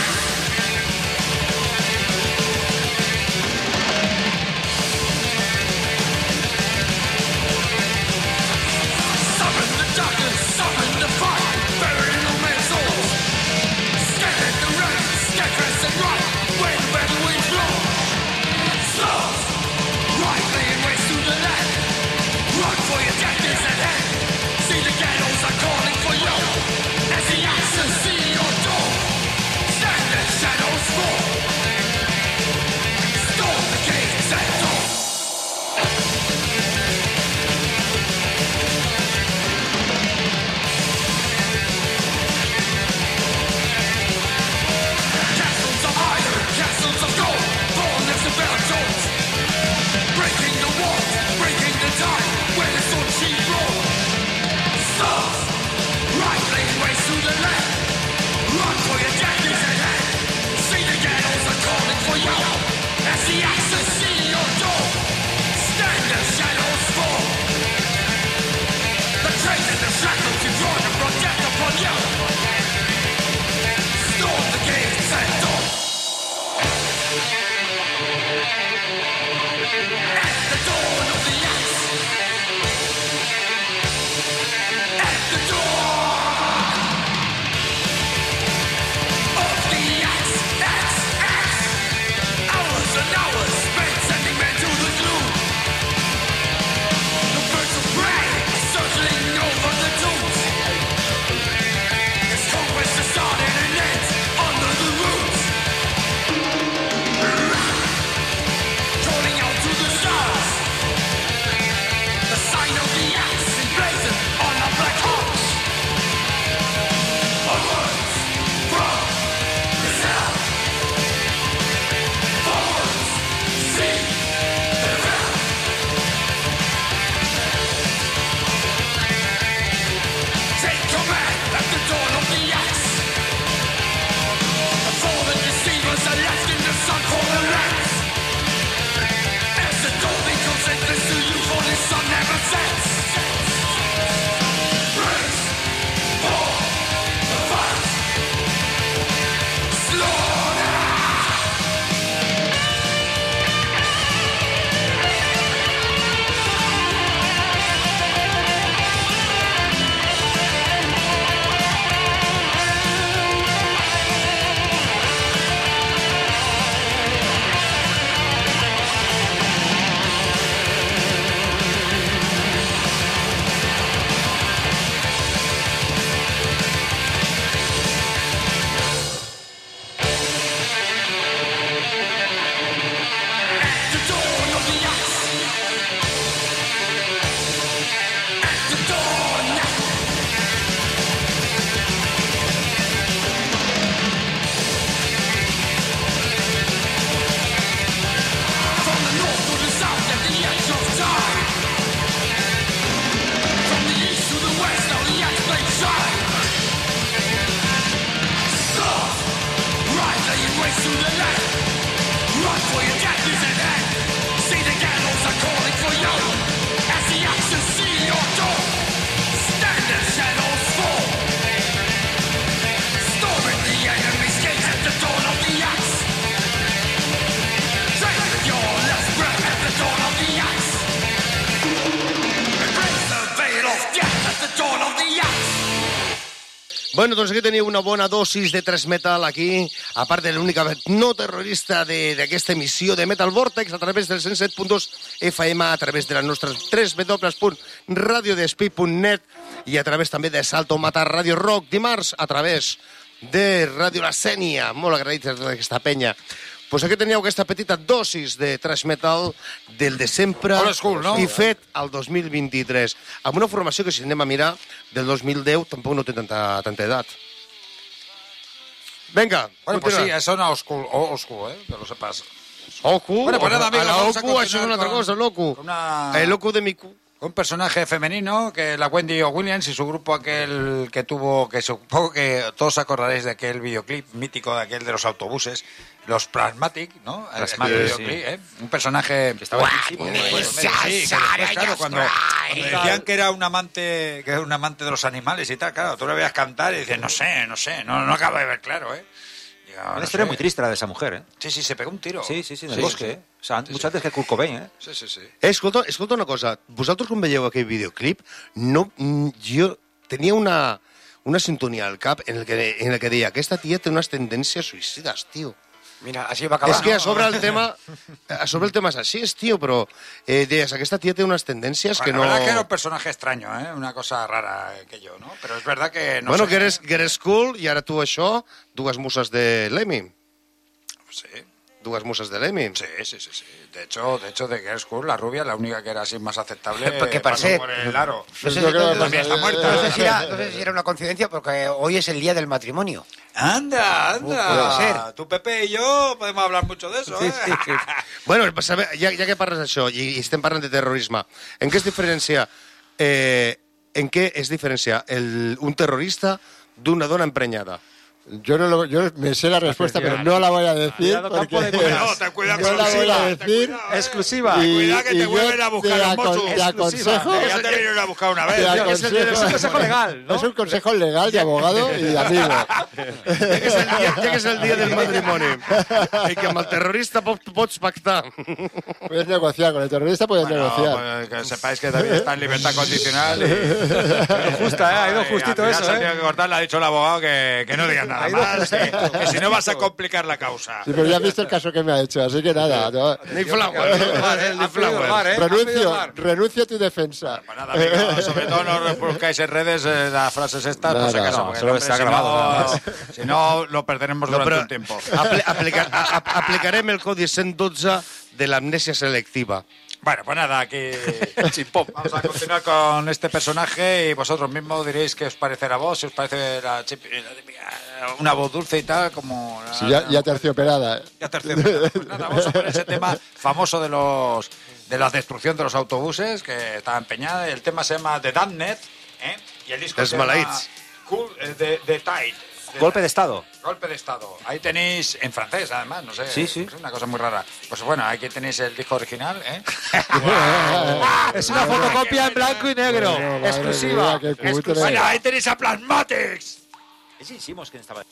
Bueno, doncs aquí teniu una bona dosis de thrash metal aquí, a part de l'única no terrorista d'aquesta emissió de Metal Vortex a través del 107.2 FM, a través de les nostres www.radiodespí.net i a través també de Salto Mata Radio Rock, dimarts a través de Ràdio La Sènia. Molt agraïts d'aquesta penya. Pues aquí teníeu aquesta petita dosis de thrash metal del de sempre no? I fet al 2023. Amb una formació que, si anem a mirar, del 2010 tampoc no té tanta edat. Venga, bueno, pues sí, eso no oscuro, que lo sepas. Oku, bueno, pues nada, amigos, a la Oku, això és una altra cosa, l'Oku. El Oku de Miku. Un personaje femenino, que la Wendy Williams y su grupo aquel que tuvo, que supongo que todos acordaréis de aquel videoclip mítico de aquel de los autobuses, los Plasmatic, ¿no? Plasmatic, El sí. videoclip, Un personaje que estaba guapísimo, sí, que después, claro, cuando decían que era un amante de los animales y tal, claro, tú le veías cantar y dices, no sé, no acabo de ver claro, Digo, Una no historia sé. muy triste la de esa mujer, ¿eh? Sí, se pegó un tiro. Sí, en el bosque, ¿eh? O sea, mucho antes que Kurt Cobain, ¿eh? Sí. Escolta una cosa. Vosaltres, quan veieu aquell videoclip, jo tenia una sintonia al cap en el que deia aquesta tia té unes tendències suïcides, tio. Mira, así va a acabar. És que a sobre el tema és així, tio, però deies, aquesta tia té unes tendències que no... La verdad que era un personaje extraño, una cosa rara aquello, ¿no? Pero es verdad que... No bueno, sé, que eres cool, i ara tu això, dues muses de Lemmy. Sí. Dues muses de Lemmy. Sí. De hecho, de Girls School, la rubia, la única que era así más aceptable, Porque pasó parece- por el aro. No sé, También está muerta. no sé si era una coincidencia porque hoy es el día del matrimonio. Anda. Puede ser. Tu Pepe y yo podemos hablar mucho de eso, Bueno, ja que parles d'això i estem parlant de terrorisme, en què es diferencia un terrorista d'una dona emprenyada? Yo me sé la respuesta, pero no la voy a decir porque Cuidado, ten cuidado no la voy a decir. Exclusiva. Cuidado que te yo vuelven a buscar los Mossos. te aconsejo, Ya te vinieron a buscar una vez. te Es un consejo legal, ¿no? Es un consejo legal de abogado y de amigo. Ja que és el dia del matrimoni i que amb el terrorista pots pactar. Puedes negociar, con el terrorista puedes negociar. Pues que sepáis que también está en libertad condicional. Justa, ha ido justito al final eso, se ha tenido que cortar, le ha dicho el abogado que no digas nada más, que si no vas a complicar la causa. Sí, pero ya has visto el caso que me ha hecho, así que nada. no. Ni flower, ni flower. Renuncio a tu defensa. Pues nada, amigos, sobre todo no reproduzcáis en redes las frases estas, por si Nada, acaso. no, porque solo el está hombre, grabado, si no, lo perderemos durante un tiempo. Aplicarem el codi 112 de l'amnèsia selectiva. Bueno, pues nada, aquí vamos a continuar con este personaje y vosotros mismos diréis qué os parece la voz, si os parece una voz dulce y tal, como... Sí, ya tercioperada. Ya tercera. Pues nada, vamos a poner ese tema famoso de la destrucción de los autobuses, que está empeñada. El tema se llama The Damned, y el disco Els se llama maleïts. Cool, The Tide. Golpe de Estado. Golpe de Estado. Ahí tenéis, en francés además, no sé. Sí. Es una cosa muy rara. Pues bueno, aquí tenéis el disco original, Es una fotocopia en blanco y negro. Madre Exclusiva. mía, qué cutre. Bueno, ahí tenéis a Plasmatics. Sí, hicimos que estaba...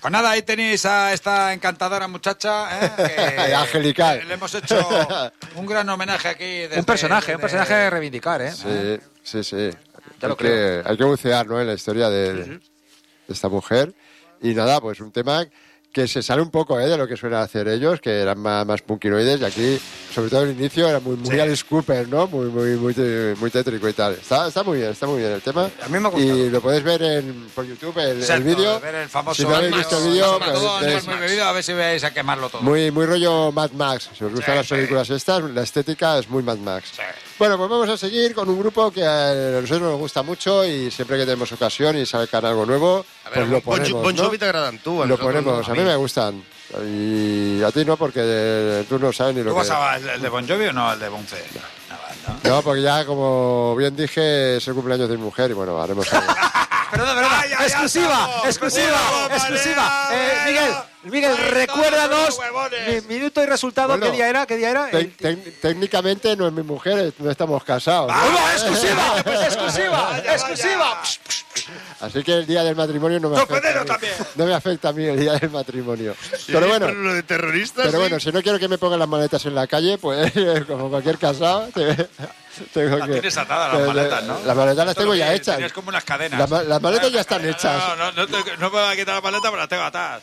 Pues nada, ahí tenéis a esta encantadora muchacha, angelical. Le hemos hecho un gran homenaje aquí. Un personaje a reivindicar, ¿eh? Sí. Hay que bucear, ¿no?, en la historia de esta mujer. Y nada, pues un tema que se sale un poco de lo que suelen hacer ellos, que eran más punkinoides, y aquí, sobre todo al inicio, era muy Alice Cooper, ¿no? Muy tétrico y tal. Está muy bien el tema. A mí me ha gustado. Y lo podéis ver por YouTube, el vídeo. Ver el famoso si no habéis visto el vídeo, muy bebido, a ver si veis a quemarlo todo. muy rollo Mad Max. Si os gustan las películas estas, la estética es muy Mad Max. Sí. Bueno, pues vamos a seguir con un grupo que a nosotros nos gusta mucho y siempre que tenemos ocasión y sacan algo nuevo, pues lo ponemos, Bon Jovi ¿no? te agradan tú. Lo ponemos, a mí me gustan. Y a ti no, porque tú no sabes ni lo ¿Tú que... vas a el de Bon Jovi o no, el de Bonce? No, porque ya, como bien dije, es el cumpleaños de mi mujer y bueno, haremos algo. Perdona. Exclusiva. Miguel, recuérdanos. Minuto y resultado. Bueno, ¿Qué día era? Técnicamente no es mi mujer, no estamos casados, ¿no? ¡Exclusiva! Así que el día del matrimonio no me afecta. No me afecta a mí el día del matrimonio. Pero bueno, lo de terroristas. pero bueno, si no quiero que me pongan las maletas en la calle, pues como cualquier casado, tengo que... Tienes atadas las maletas, ¿no? Las maletas las tengo ya hechas. Tienes como unas cadenas. Las maletas ya están hechas. No me voy a quitar la maleta, pero las tengo atadas.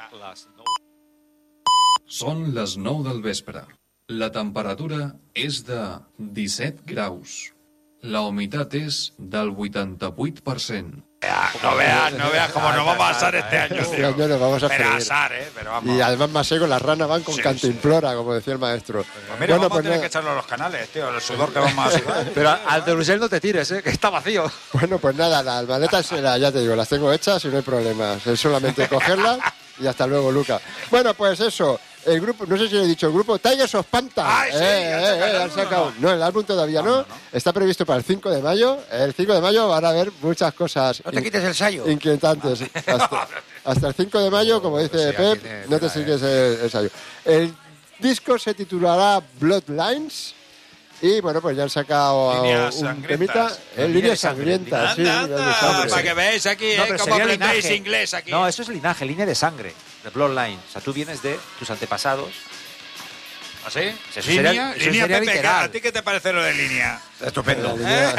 Són les 9 del vespre. La temperatura és de 17 graus. La humitat és del 88%. No veas cómo nos vamos a asar este año, Este tío. año nos vamos a Pero freír. asar, pero vamos. Y además más seco, las ranas van con cantimplora, como decía el maestro. Pues mira, vamos a tener que echarlo a los canales, tío, el sudor que vamos a sudar. Pero al de Brusel no te tires, que está vacío. Bueno, pues nada, las maletas, ya te digo, las tengo hechas y no hay problema. Es solamente cogerlas y hasta luego, Luca. Bueno, pues eso. El grupo, no sé si le he dicho, el grupo Tigers of Panta. ¡Ay, sí! Han sacado. No, el álbum todavía no. Está previsto para el 5 de mayo. El 5 de mayo van a haber muchas cosas. No te quites el sayo. Inquietantes. Hasta el 5 de mayo, como dice Pep, no te sigues el sayo. El disco se titulará Bloodlines. Y bueno, pues ya han sacado un temita. Líneas sangrientas, sí. Para que veáis aquí, cómo aprendéis inglés aquí. No, eso es linaje, línea de sangre, de bloodline. O sea, tú vienes de tus antepasados. ¿Ah, sí? Eso Línea, sería Pepe, literal. ¿a ti qué te parece lo de línea? Estupendo.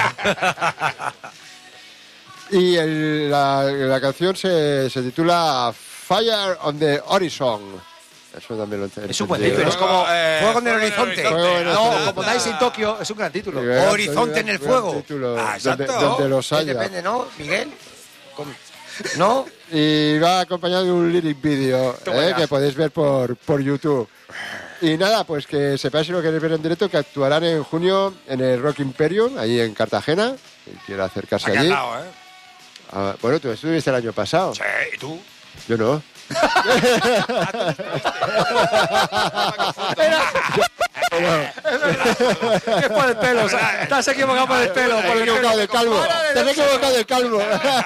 Y la canción se titula Fire on the Horizon. Eso también lo entiendo. Es un buen título, es como Fuego en el horizonte. No, como Dice in Tokio, es un gran título. Horizonte en el fuego. Donde los haya. Depende, ¿no, Miguel? ¿No? Y va acompañado de un lyric video que podéis ver por YouTube. Y nada, pues que sepáis, si lo queréis ver en directo, que actuarán en junio en el Rock Imperium, ahí en Cartagena. Quien quiera acercarse Aquí allí. al lado, Bueno, tú estuviste el año pasado. Sí, ¿y tú? Yo no. Es por el pelo, o sea, te has equivocado por el pelo. Te has equivocado del calvo. Te has equivocado del calvo.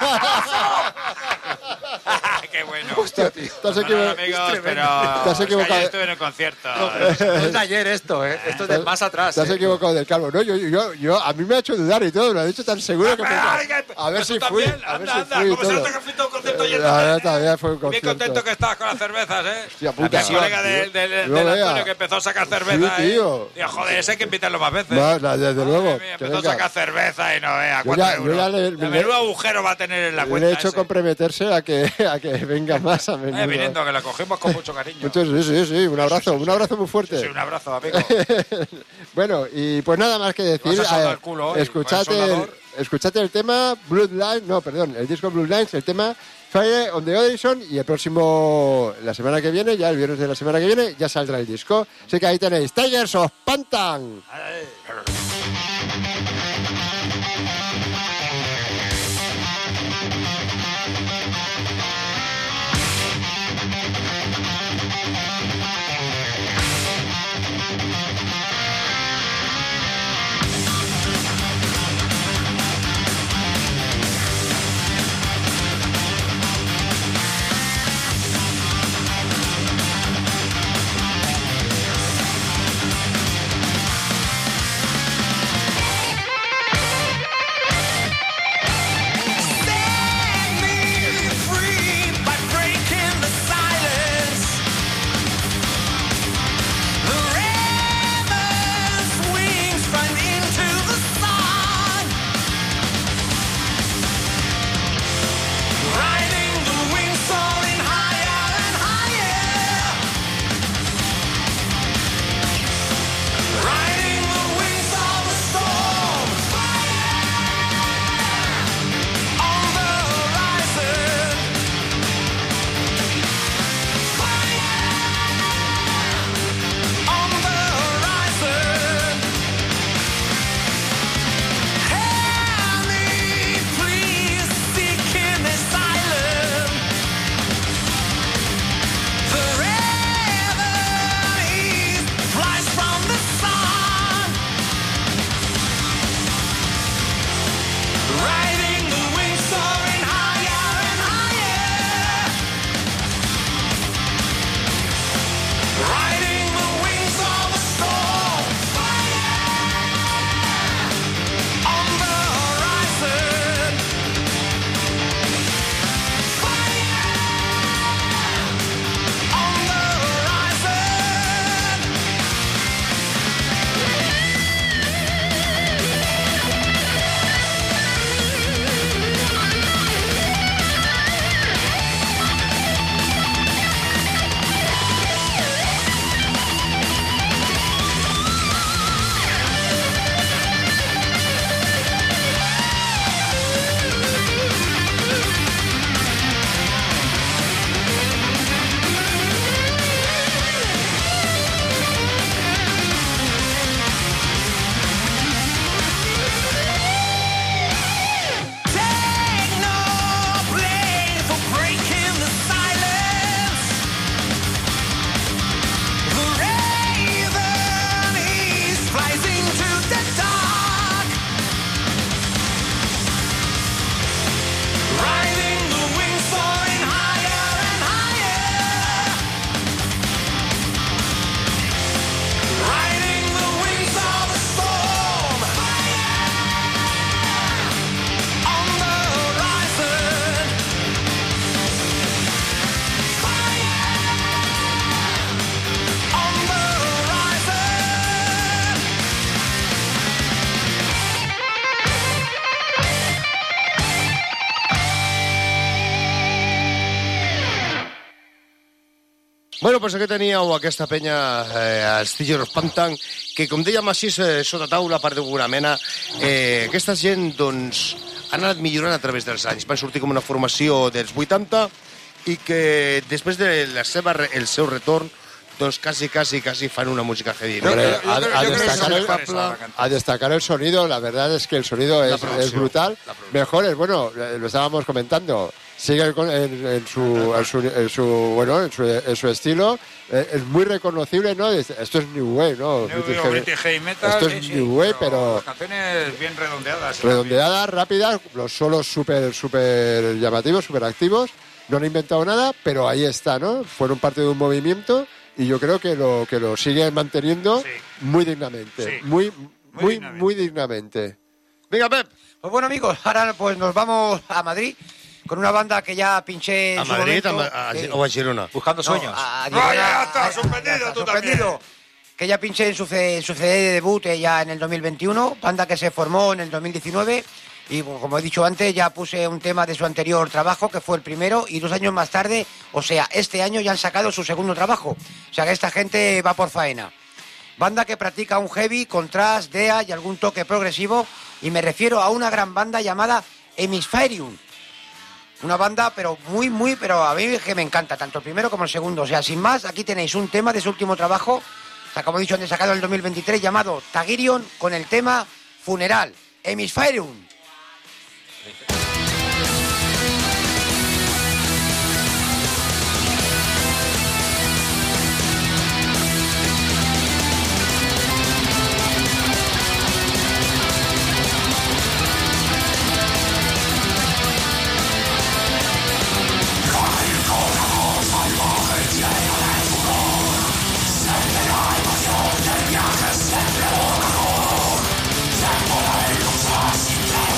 Qué bueno. Hostia, tío. Te has equivocado. Amigos, pero Te has equivocado. ayer estuve en el concierto. No es de ayer esto, esto es de más atrás. Te has equivocado del calvo. No, yo, a mí me ha hecho dudar y todo. Lo ha dicho tan seguro que... A ver si fui. A ver si fui y ¿Cómo se todo. nota que fuiste a un concierto ayer? Todavía fue un Bien concierto. contento que estabas con las cervezas, Hostia puta. El colega del No Antonio vea. que empezó a sacar cerveza, Sí, tío. Digo, joder, ese hay que invitarlo más veces. Desde luego. que Empezó a venga. sacar cerveza y no vea, Yo 4 ya euros. le- Menudo agujero va a tener en la Le cuenta he hecho ese. comprometerse a que venga más a menudo. Viniendo, que lo cogimos con mucho cariño. Entonces, sí, un abrazo muy fuerte. Sí, un abrazo, amigo. Bueno, y pues nada más que decir. Vas a soldar el culo hoy, Escuchate el tema el disco Bloodlines, el tema Fire on the Horizon, y el viernes de la semana que viene, ya saldrá el disco. Así que ahí tenéis Tigers of Pantan. Bueno, doncs aquí teníeu aquesta penya, els Tigers Pantan, que com dèiem així, sota taula, per d'alguna mena, aquesta gent, doncs, han anat millorant a través dels anys. Van sortir com una formació dels 80 i que després de el seu retorn, doncs casi fan una música heavy. A destacar el sonido, la verdad es que el sonido es brutal. Mejor es, bueno, lo estábamos comentando, sigue en su estilo, es muy reconocible, ¿no? Esto es New Wave, ¿no? British Heavy Metal. Esto es New Wave, pero las canciones bien redondeadas. Redondeadas, rápidas, los solos súper llamativos, súper activos. No han inventado nada, pero ahí está, ¿no? Fueron parte de un movimiento y yo creo que lo siguen manteniendo muy dignamente. Sí. Muy dignamente. Venga, Pep. Pues bueno, amigos, ahora pues nos vamos a Madrid con una banda que ya pinché en su Madrid momento. O a Girona? Buscando sueños. Ya está, sorprendido tú también. Que ya pinché en su CD de debut ya en el 2021, banda que se formó en el 2019 y como he dicho antes ya puse un tema de su anterior trabajo que fue el primero y 2 años más tarde, o sea, este año ya han sacado su segundo trabajo, o sea que esta gente va por faena. Banda que practica un heavy con thrash, dea y algún toque progresivo y me refiero a una gran banda llamada Hemispherium. Una banda, pero pero a mí que me encanta, tanto el primero como el segundo. O sea, sin más, aquí tenéis un tema de su último trabajo, o sea, como he dicho, han sacado en el 2023, llamado Tagirion, con el tema Funeral. Hemispherium. Yeah.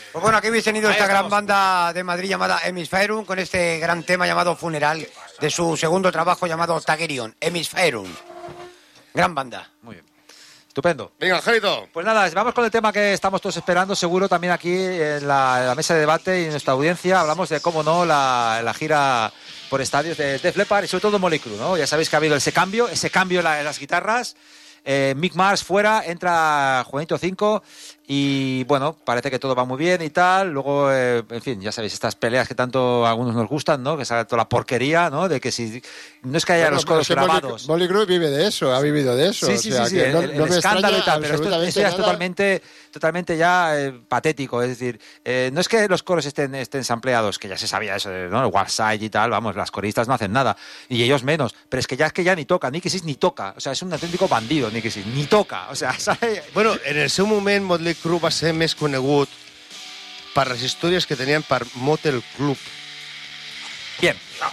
Pues bueno, aquí habéis tenido esta gran banda de Madrid llamada Hemispherium, con este gran tema llamado Funeral, de su segundo trabajo llamado Tagerion, Hemispherium. Gran banda. Muy bien. Estupendo. Venga, Angelito. Pues nada, vamos con el tema que estamos todos esperando, seguro también aquí en la mesa de debate y en nuestra audiencia. Hablamos de, cómo no, la gira por estadios de Def Leppard y sobre todo Motley Crue, ¿no? Ya sabéis que ha habido ese cambio en las guitarras. Mick Mars fuera, entra Juanito 5 y bueno, parece que todo va muy bien y tal. Luego, en fin, ya sabéis, estas peleas que tanto a algunos nos gustan, ¿no? Que sale toda la porquería, ¿no? De que si no es que haya los coros grabados. Motley Crue vive de eso, ha vivido de eso. Sí, el escándalo y tal, pero esto ya es totalmente ya patético. Es decir, no es que los coros estén sampleados, que ya se sabía eso, ¿no? El Warside y tal, vamos, las coristas no hacen nada, y ellos menos, pero es que ya ni toca, Nicky Six ni toca, o sea, es un auténtico bandido, Nicky Six, ni toca, o sea, ¿sabes? Bueno, en el seu moment Motley Crue va ser més conegut per les històries que tenien per Motel Club. Bien.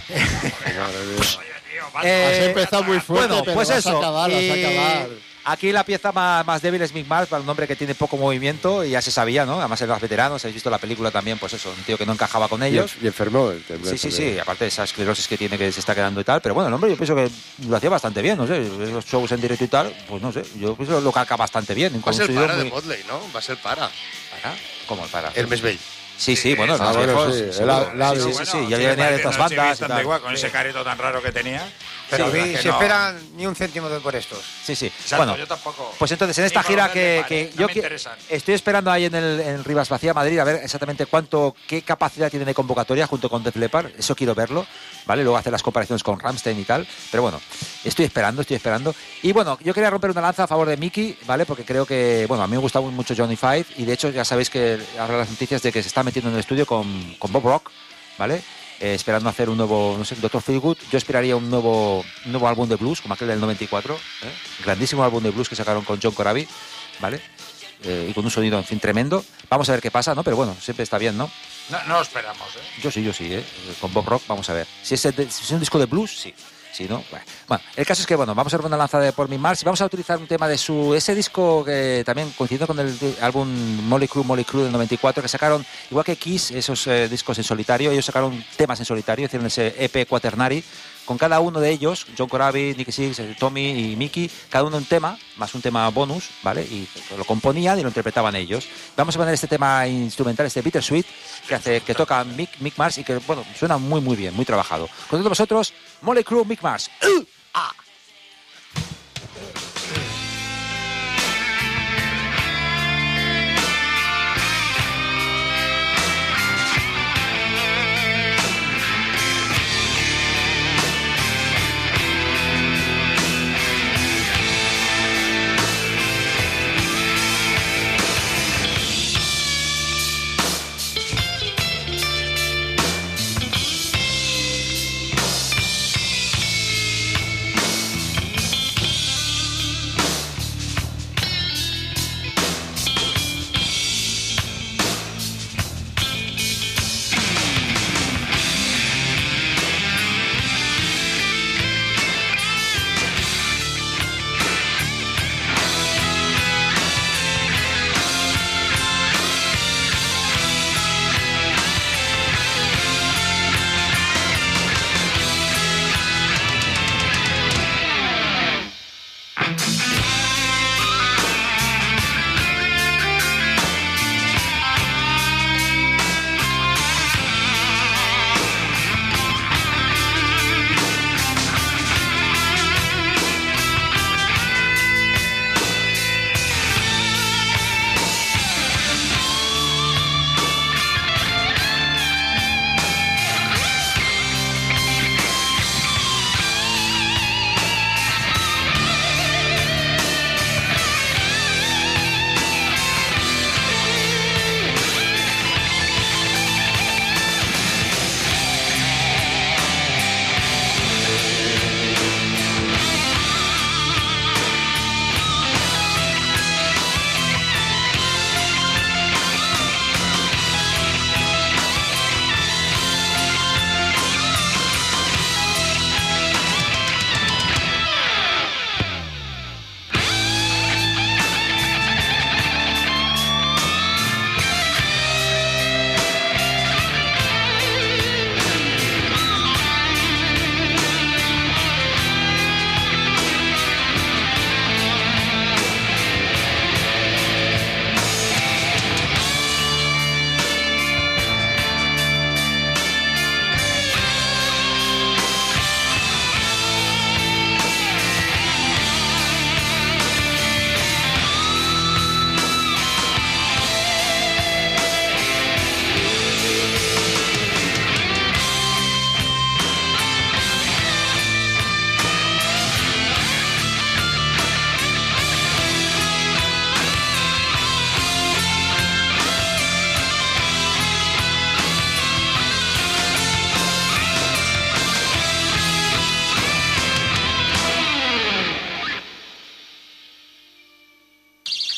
Has empezado muy fuerte, bueno, pero pues vas eso. a acabar. Aquí la pieza más débil es Mick Mars, para un hombre que tiene poco movimiento, y ya se sabía, ¿no? Además, eran los veteranos, habéis visto la película también, pues eso, un tío que no encajaba con ellos. Y enfermó. Sí, aparte de esa esclerosis que tiene, que se está quedando y tal, pero bueno, el hombre yo pienso que lo hacía bastante bien, no sé, los shows en directo y tal, pues no sé, yo pienso que lo calca bastante bien. Va ser el pare de Motley, no? Va ser el pare. ¿Para? ¿Cómo el para? El més vell. Sí, bueno, los viejos. Sí, ya venía de otras bandas. Igual, con ese careto tan raro que tenía. Pero si esperan ni un céntimo por estos. Sí. Exacto, bueno, yo tampoco. pues entonces en esta gira que no yo me interesan. estoy esperando ahí en Rivas Vacía, Madrid, a ver exactamente qué capacidad tiene de convocatoria junto con Def Leppard. Eso quiero verlo, ¿vale? Luego hacer las comparaciones con Rammstein y tal. Pero bueno, estoy esperando. Y bueno, yo quería romper una lanza a favor de Mickey, ¿vale? Porque creo que, bueno, a mí me gusta mucho Johnny Five y de hecho ya sabéis que ahora las noticias de que se está metiendo en el estudio con Bob Rock, ¿vale? Esperando hacer un nuevo, no sé, Dr. Feelgood. Yo esperaría un nuevo álbum de blues, como aquel del 94, grandísimo álbum de blues que sacaron con John Corabi, ¿vale? Y con un sonido, en fin, tremendo. Vamos a ver qué pasa, ¿no? Pero bueno, siempre está bien, ¿no? No lo esperamos, ¿eh? Yo sí, con Bob Rock, vamos a ver. Si es un disco de blues, sí. Si no, bueno, el caso es que, bueno, vamos a hacer una lanza por Mick Mars y vamos a utilizar un tema de ese disco que también coincidió con el álbum Motley Crue del 94, que sacaron, igual que Kiss, esos discos en solitario. Ellos sacaron temas en solitario, hicieron ese EP Quaternary, con cada uno de ellos, John Corabi, Nicky Six, Tommy y Mickey, cada uno un tema, más un tema bonus, ¿vale? Y lo componían y lo interpretaban ellos. Vamos a poner este tema instrumental, este Bittersweet, que toca Mick Mars y que, bueno, suena muy, muy bien, muy trabajado. Con todos vosotros, Motley Crue, Mick Mars.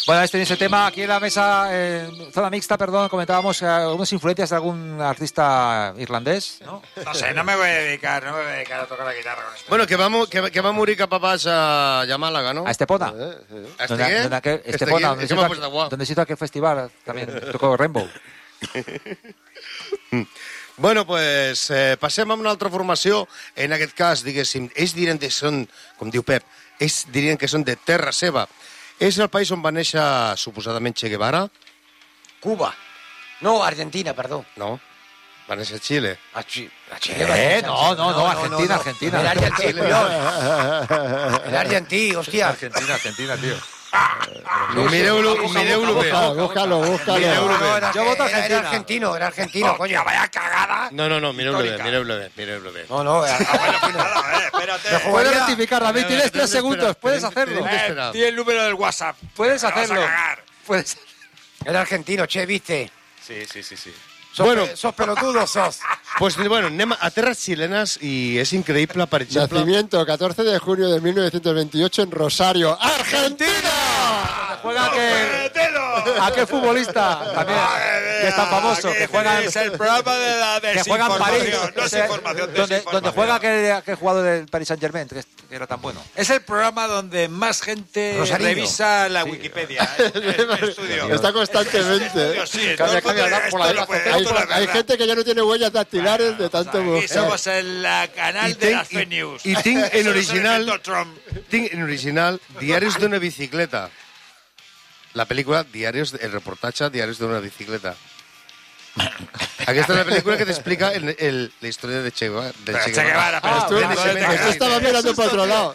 Bueno, en ese tema, aquí en la mesa, zona mixta, perdón, comentábamos algunas influencias de algún artista irlandés, ¿no? No sé, no me voy a dedicar a tocar la guitarra con esto. Bueno, que va a morir capaz a Málaga, ¿no? A Estepona. ¿A Estepona? Estepona, donde se hizo aquel festival, también tocó Rainbow. Bueno, pues passem a una altra formació. En aquest cas, diguéssim, ells dirien que són, com diu Pep, ells dirien que són de terra seva. És el país on va néixer, suposadament, Che Guevara? Cuba. No, Argentina, perdó. No, va néixer a Xile. A Chile. No, Argentina. Era argentí, hòstia. Argentina, tío. Mireu-lo bé. Búscalo. Yo voto Argentina. Era argentino, coño. Vaya cagada. No, mireu-lo bé. No, Espérate. Puedes rectificar, David, tienes 3 segundos, puedes hacerlo. Tiene el número del WhatsApp. Puedes Te vas a hacerlo. cagar. Era argentino, Che, ¿viste? Sí. Sos pelotudos, sos. Pues bueno, anem a terres xilenes i és increïble, per exemple... Nacimiento, 14 de junio de 1928 en Rosario, Argentina. Juega aquel futbolista también, que es tan famoso, que juega Es el programa de la que juega en París, desinformación. No es información, donde juega aquel jugador del Paris Saint-Germain, que era tan bueno. Es el programa donde más gente Rosarino. revisa la Wikipedia. El estudio. Está constantemente. Sí, Cambia, todo el mundo por la esto lo puede- Hay, esto es la hay verdad. gente que ya no tiene huellas dactilares de tanto Y buscar. somos el canal de las fake news. I tinc en Eso original... lo inventó Trump. Tinc en original Diaris d'una bicicleta. La pel·lícula, el reportatge Diaris d'una bicicleta. Aquesta és la pel·lícula que t'explica la història de Che Guevara. Che Guevara, pero Tú, tú tú estabas mirando para otro lado.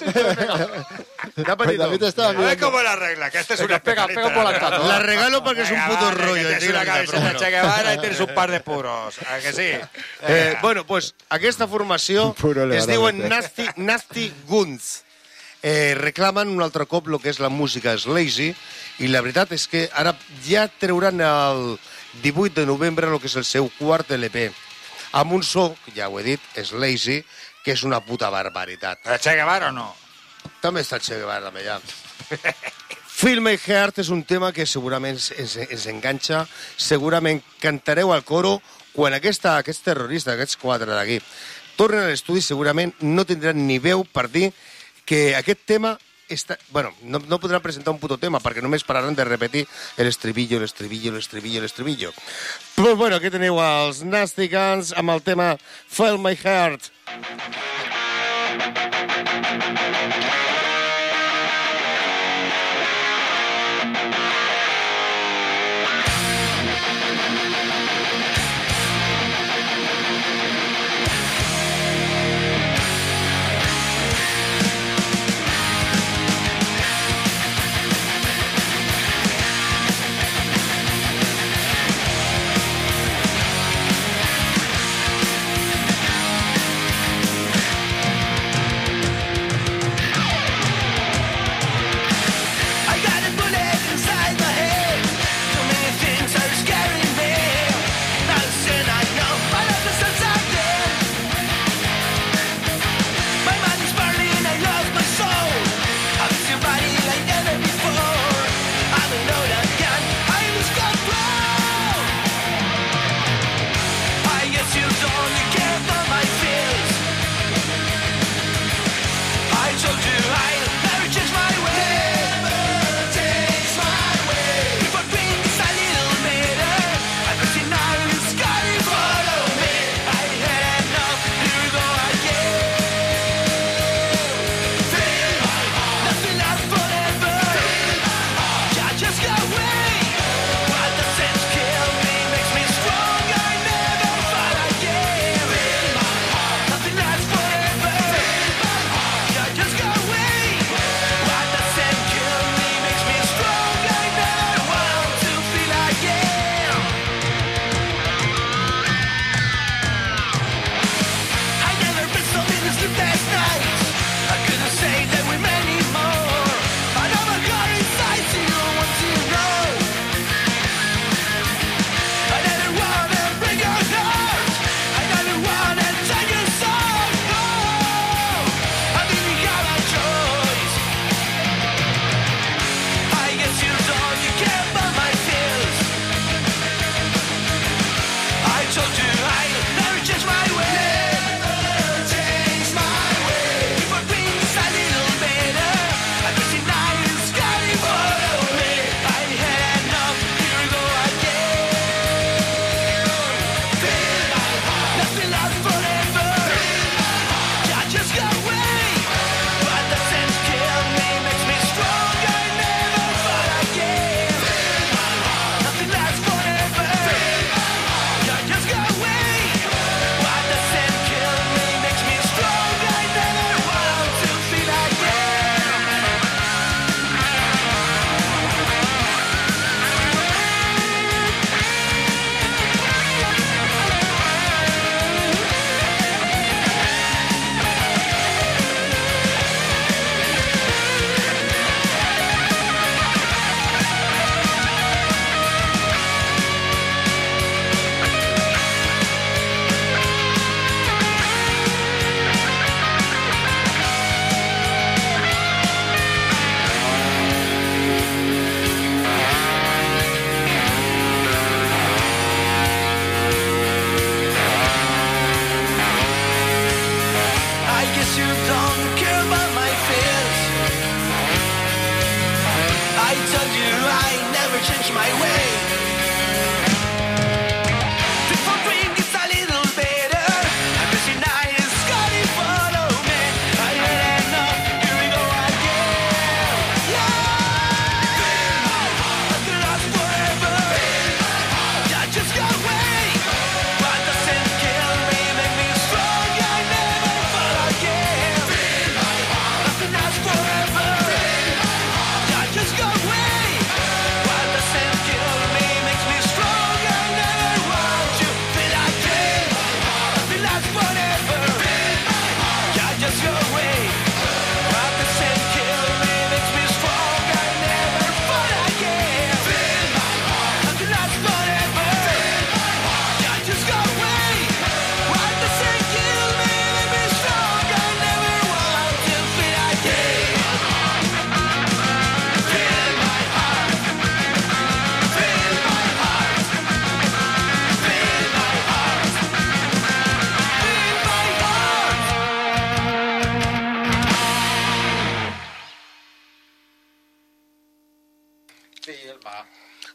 David estaba A ver mirando. cómo la regla, que este es una Pega por la cara. La regalo perquè és un puto rollo. Tienes una camiseta de Che Guevara y tienes un par de puros. ¿A que sí? Bueno, pues aquesta formació Puro es Leonardo. diuen Nasty Guns. Reclamen un altre cop el que és la música Slazy i la veritat és que ara ja trauran el 18 de novembre el que és el seu quart LP amb un so, ja ho he dit, Slazy, que és una puta barbaritat. ¿Che Guevara o no? També està el Che Guevara allà. Feel My Heart és un tema que segurament ens enganxa, segurament cantareu al coro quan aquests terroristes, aquests 4 d'aquí, tornen a l'estudi, segurament no tindran ni veu per dir que aquest tema està... Bueno, no podran presentar un puto tema perquè només pararan de repetir l'estribillo. Però bueno, aquí teniu els Nasty Guns amb el tema Feel My Heart.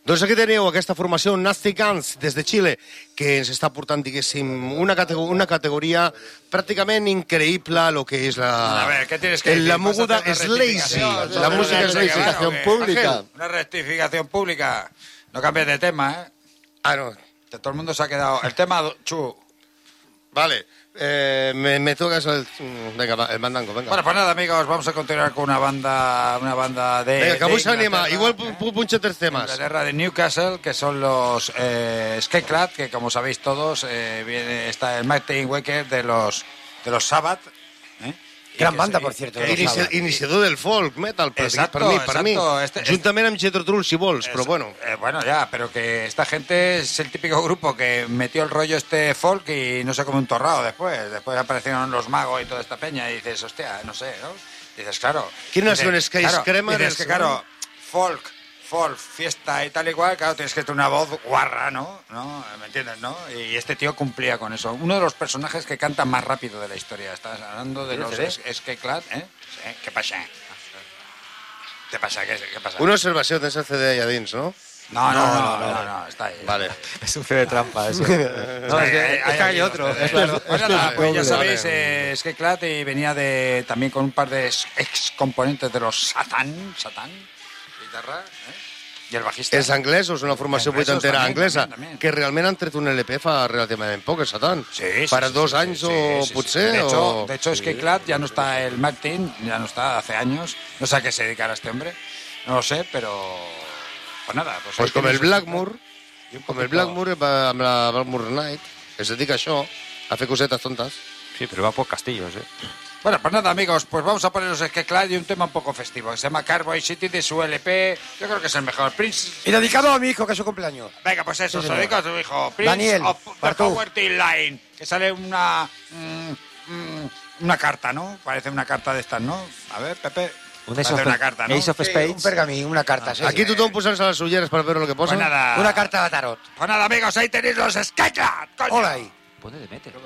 Doncs aquí teniu aquesta formació Nasty Guns des de Xile, que ens està portant, diguéssim, una categoria pràcticament increïble a lo que és A ver, ¿qué tienes que decir? la moguda ¿Vas a hacer una Slazy. rectificación? La música es rectificación Slazy. pública. Una rectificación pública. No cambies de tema, ¿eh? Ah, no. Que todo el mundo se ha quedado... El tema... Chu. Vale. Me tocas venga, va, el mandango, venga. Bueno, pues nada, amigos, vamos a continuar con una banda de... Venga, que avui s'anima. Inglaterra. Igual punxa tres temas. Inglaterra de Newcastle, que son los Skyclad, que como sabéis todos, está el Martin Waker de los Sabbath. Gran banda, por cierto. Iniciador del folk metal, per Exacto, mi. exacto. Juntament amb Jethro Tull, si vols, però bueno. Bueno, ya, pero que esta gente es el típico grupo que metió el rollo folk y no se come un torrado después. Después aparecieron los magos y toda esta peña y dices, hostia, no sé, ¿no? Dices, claro. ¿Quiénes son Skyscremers? Dices que, claro, folk, fiesta y tal y cual, claro, tienes que tener una voz guarra, ¿no? ¿Me entiendes, no? Y este tío cumplía con eso. Uno de los personajes que canta más rápido de la historia. Estás hablando de los Skyclad, ¿eh? Sí, ¿qué pasa? ¿Qué pasa? ¿Qué pasa? Una observació tens el CD allà dins, no? No, está ahí. Vale. Es un CD trampa, eso. No, es que hay otro. Claro. Pues nada, pues ya sabéis, Skyclad venía también con un par de ex componentes de los Satan, guitarra, i el bajista. És anglès o és una formació vuitantera anglesa? També. Que realment han tret un LP fa relativament poc, Satan. Sí, Para 2 anys o potser. De hecho, Skyclad ya no está, el Martin ya no está, hace años. No sé a qué se dedicará este hombre. No lo sé, pero... Pues nada. Pues com el Blackmoor, amb la Blackmoor Night, es dedica a això, a fer cosetes tontes. Sí, pero va por castillos, ¿eh? Bueno, pues nada, amigos, pues vamos a ponernos Skyclad y un tema un poco festivo, que se llama Carboy City, de su LP, yo creo que es el mejor. Prince... Y dedicado a mi hijo, que es su cumpleaños. Venga, pues eso, Sí, se lo dedico a tu hijo. Prince Daniel, of the Bartú. Poverty Line, que sale una carta, ¿no? Parece una carta de estas, ¿no? A ver, Pepe. Parece una carta, ¿no? Ace of Spades. Un pergamín, una carta. Sí. Aquí tothom posant-se les ulleres per veure el que posa. Pues nada. Una carta de tarot. Pues nada, amigos, ahí tenéis los Skyclad, coño. Hola ahí. Pone de meter.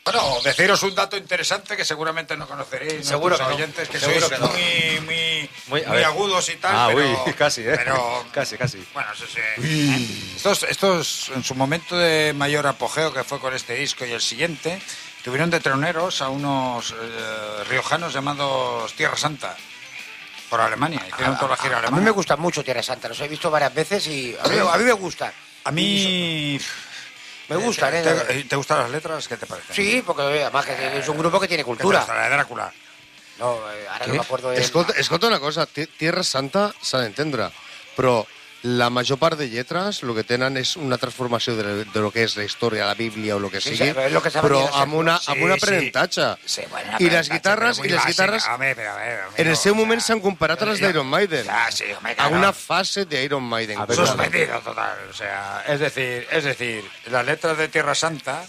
Bueno, deciros un dato interesante que seguramente no conoceréis, Seguro nuestros que no. oyentes, que Seguro sois que no. muy agudos y tal, pero... uy, casi, ¿eh? Pero, Casi. bueno, eso sí. Estos, en su momento de mayor apogeo, que fue con este disco y el siguiente, tuvieron de troneros a unos riojanos llamados Tierra Santa, por Alemania. Hicieron toda la gira A mí alemana. me gusta mucho Tierra Santa, los he visto varias veces y a mí me gusta. A mí... Me gustan, ¿Te gustan las letras? ¿Qué te parece? Sí, porque además que es un grupo que tiene cultura. La de Drácula. No, ara no m'acordo de... Escolta una cosa, Tierra Santa s'ha d'entendre, però la major part de lletres el que tenen és una transformació de lo que és la història, la Bíblia o el que Sí, sigui, sí, és lo que s'ha però venit a ser. amb un aprenentatge. Sí, bueno, I les aprenentatge, guitarres, però muy en el seu moment s'han comparat a les d'Iron Maiden. Sí, home, A claro. una fase de Iron Maiden. Suspendido total. O sea, es decir, las letras de Tierra Santa.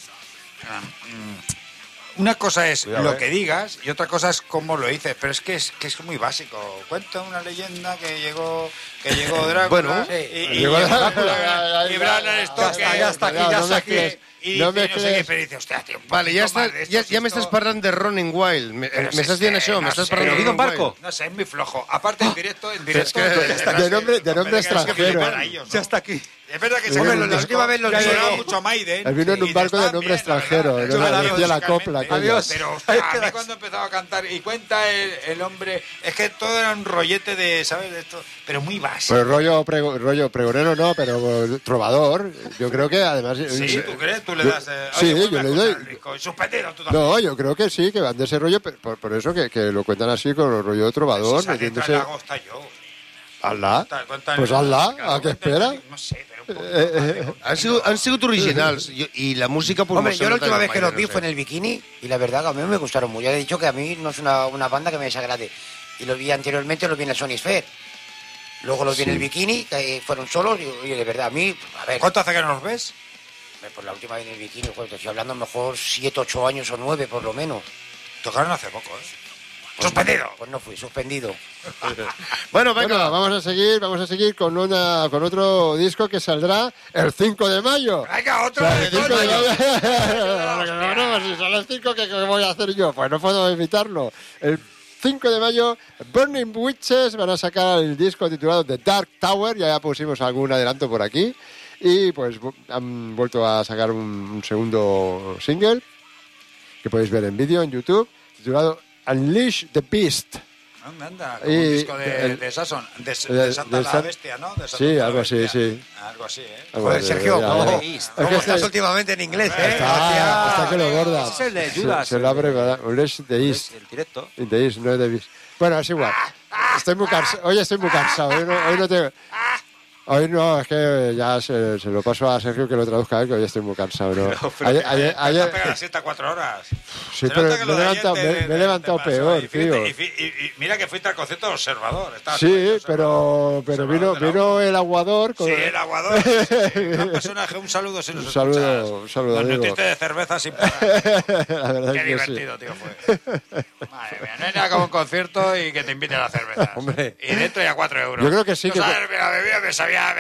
Una cosa es lo que digas y otra cosa es cómo lo dices, pero es que es muy básico. Cuenta una leyenda que llegó Drácula Bueno, y Bran Stoker ya está aquí. y No no sé mezcles. qué, pero dice, hostia, tío, un Vale, poquito más de esto, ja m'estàs parlant de Running Wild. M'estàs dient això? M'estàs parlant de ¿Ido en Running barco? Wild? No sé, es muy flojo. Aparte, en directo, De nombre extranjero. Ya está aquí. Es verdad que Hombre, la última vez lo sonaba digo. mucho Maiden. Él vino en un barco de nombre extranjero, decía la copla. aquella. Adiós. Pero hostia, a mí cuando empezaba a cantar y cuenta el hombre, es que todo era un rollete de, ¿sabes? De esto, pero muy básico. Pues rollo pregonero no, pero trovador. Yo creo que además... Sí, ¿tú crees? Tú le das... Sí, oye, yo le vuelve a doy... escuchar el disco. Suspendido tú también. No, yo creo que sí, que van de ese rollo, por eso que lo cuentan así con el rollo de trovador, Si esa letra metiéndose... la hago hasta yo. Hazla, Cuenta- pues hazla, ¿a qué espera? No sé, pero un poco... Han sigut originals i la música... Pues, Hombre, no yo la se última nota vez que Iron los vi Maiden, fue en el Bikini y la verdad que a mí me gustaron mucho. Ya he dicho que a mí no es una banda que me desagrade. Y los vi anteriormente, los vi en el Sony Sphere. Luego los vi en el Bikini, que fueron solos y de verdad a mí... A ver, ¿Cuánto hace que no los ves? pues la última vez en el Bikini, pues te estoy hablando a lo mejor 7, 8 años o 9 por lo menos. Tocaron hace poco, ¿eh? Pues ¡Suspendido! Pues no fui, suspendido. Bueno, venga. Bueno, vamos a seguir con otro disco que saldrá el 5 de mayo. ¡Venga, otro! El 5 de mayo. Hostia. No, si son los 5, ¿qué voy a hacer yo? Pues no puedo evitarlo. El 5 de mayo, Burning Witches van a sacar el disco titulado The Dark Tower. Ya pusimos algún adelanto por aquí. Y pues han vuelto a sacar un segundo single que podéis ver en vídeo en YouTube, titulado Unleash the Beast. Anda, como un disco de Sasson, de Santa la Bestia, ¿no? De Santa Sí, la algo así, Bestia. sí. Algo así, ¿eh? Algo Joder, así, Sergio, ya, ¿cómo, ya. cómo Es que estás últimamente en inglés, eh? Está que lo borda. Ese es el de Judas. Se lo ha preparado. Unleash the East. El directo. The East, no the Beast. Bueno, es igual. Estoy muy cansado. Hoy estoy muy cansado. Hoy no tengo... Hoy no, es que ya se lo paso a Sergio que lo traduzca a él, que hoy estoy muy cansado. ¿no? Ayer, Pega la siesta 4 horas. sí, Se pero nota que lo de ayer me he levantado pasó. peor, Y fíjate, tío. y mira que fuiste al concierto de Observador. Estabas Sí, ahí, pero vino el aguador. Sí, el aguador. Un personaje, un saludo si nos Un saludo, escuchas. un saludo, Nos amigo. nutiste de cerveza sin parar. La verdad Qué es que sí. divertido, tío, fue. Madre mía, no hay nada como un concierto y que te inviten a la cerveza. Hombre. Y dentro ya 4 euros. Yo creo que sí Tú que- sabes, la bebida me sabía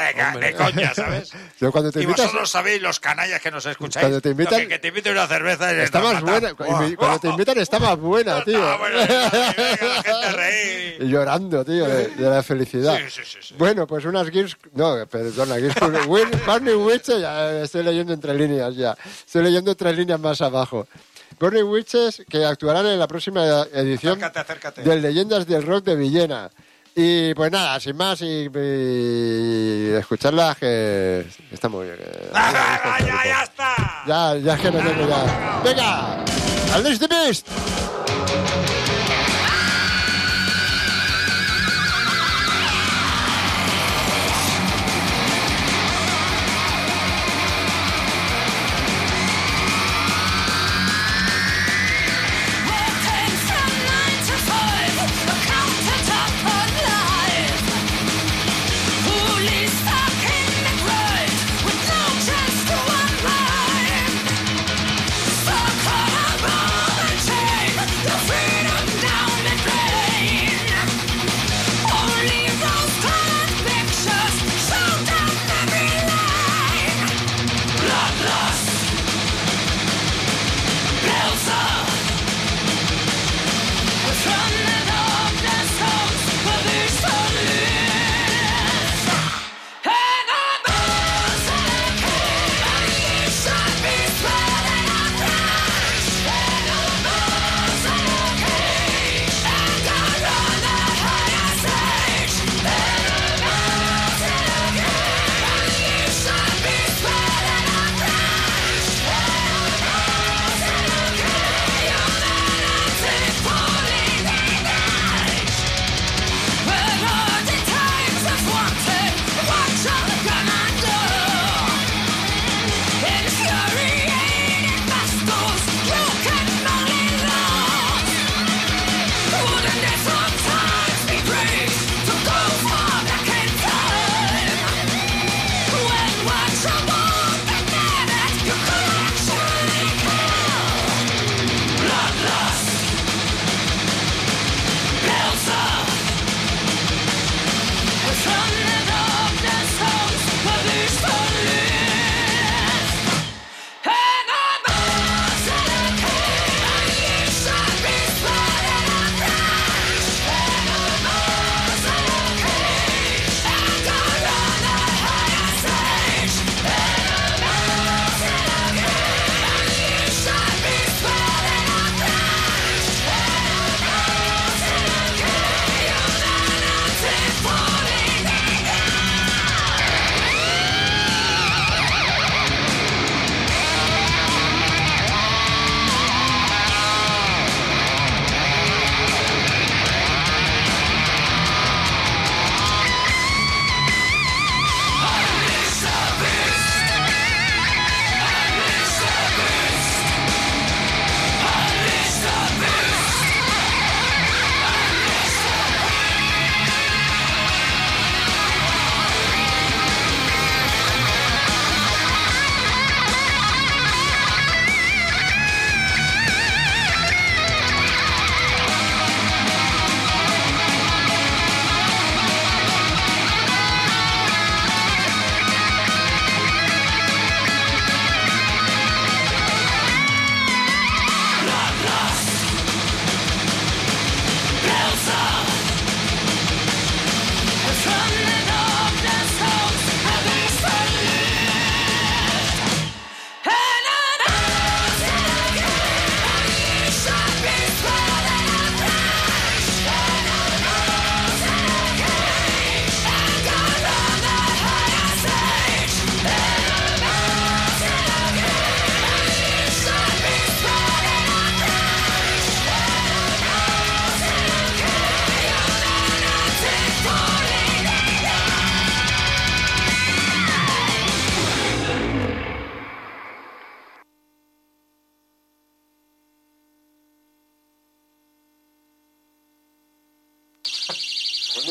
de coña, ¿sabes? Yo cuando te Y invitas... vosotros sabéis, los canallas que nos escucháis, Cuando te invitan- lo que te inviten una cerveza y Está más buena. Cuando te invitan está más buena, tío. Ah, bueno, venga, la gente a reír. Y llorando, tío, de la felicidad. Sí. Bueno, pues unas Gears... No, perdona, Burning Witches, ya estoy leyendo entre líneas ya. Estoy leyendo 3 líneas más abajo. Burning Witches que actuarán en la próxima edición Acércate. de Leyendas del Rock de Villena. Y pues nada, sin más y escucharlas que está muy bien. Ya está. Ya es que no tengo ya. ¡Venga! ¡Unleash the Beast! Working from 9 to 5, accountant up on life. Fully stuck in the grind, with no chance to unwind. Stuck on a ball and chain, the fear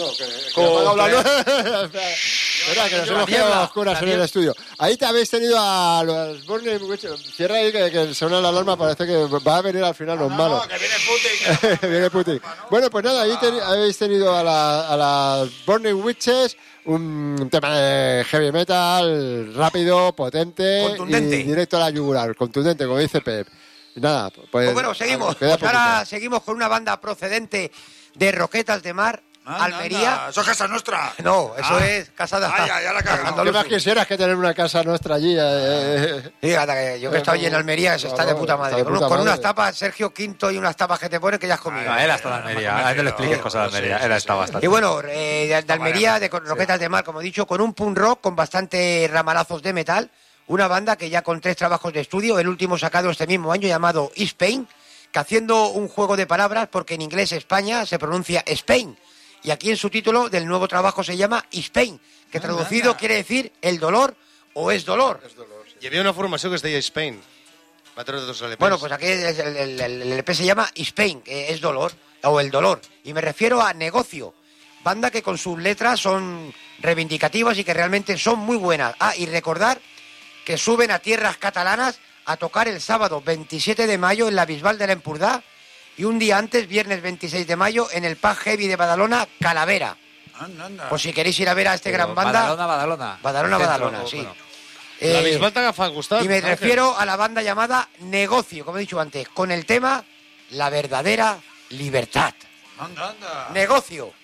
No, que apagado la luz. Espera, que nos hemos quedado a oscuras en el estudio. Ahí te habéis tenido a los Burning Witches. Cierra ahí que suena la alarma, parece que va a venir al final los malos. Que viene Putin. Que viene Putin. Bueno, pues nada, ahí habéis tenido a las Burning Witches, un tema de heavy metal rápido, potente, contundente y directo a la yugular, contundente, como dice Pep. Y nada, pues bueno, seguimos. Pues ahora seguimos con una banda procedente de Roquetas de Mar, Almería. Eso es casa nuestra. No, eso es casa de... Ya la cagamos. ¿Qué más quisieras que tener una casa nuestra allí? Fíjate, yo que he estado allí en Almería, eso está de puta madre. Con unas tapas, Sergio Quinto, y unas tapas que te ponen que ya has comido. No, él ha estado en Almería. A él no le expliques cosas de Almería. Él está bastante. Y bueno, de Almería, de Roquetas de Mar, como he dicho, con un punk rock, con bastante ramalazos de metal. Una banda que ya con 3 trabajos de estudio, el último sacado este mismo año, llamado Spain, que haciendo un juego de palabras, porque en inglés España se pronuncia Spain. Y aquí en su título del nuevo trabajo se llama Spain, que traducido quiere decir el dolor o es dolor. Sí. Hi havia una formació que es deia Spain. Va treure 2 LPs. Bueno, pues aquí el LP se llama Spain, que es dolor, o el dolor. Y me refiero a Negocio, banda que con sus letras son reivindicativas y que realmente son muy buenas. Y recordar que suben a tierras catalanas a tocar el sábado 27 de mayo en la Bisbal de la Empordà, y un día antes, viernes 26 de mayo, en el Pub Heavy de Badalona, Calavera. Pues si queréis ir a ver a gran banda... Badalona, sí. Bueno. La Bisbal t'agafa al costat. Y me refiero a la banda llamada Negocio, como he dicho antes, con el tema La verdadera libertad. Negocio.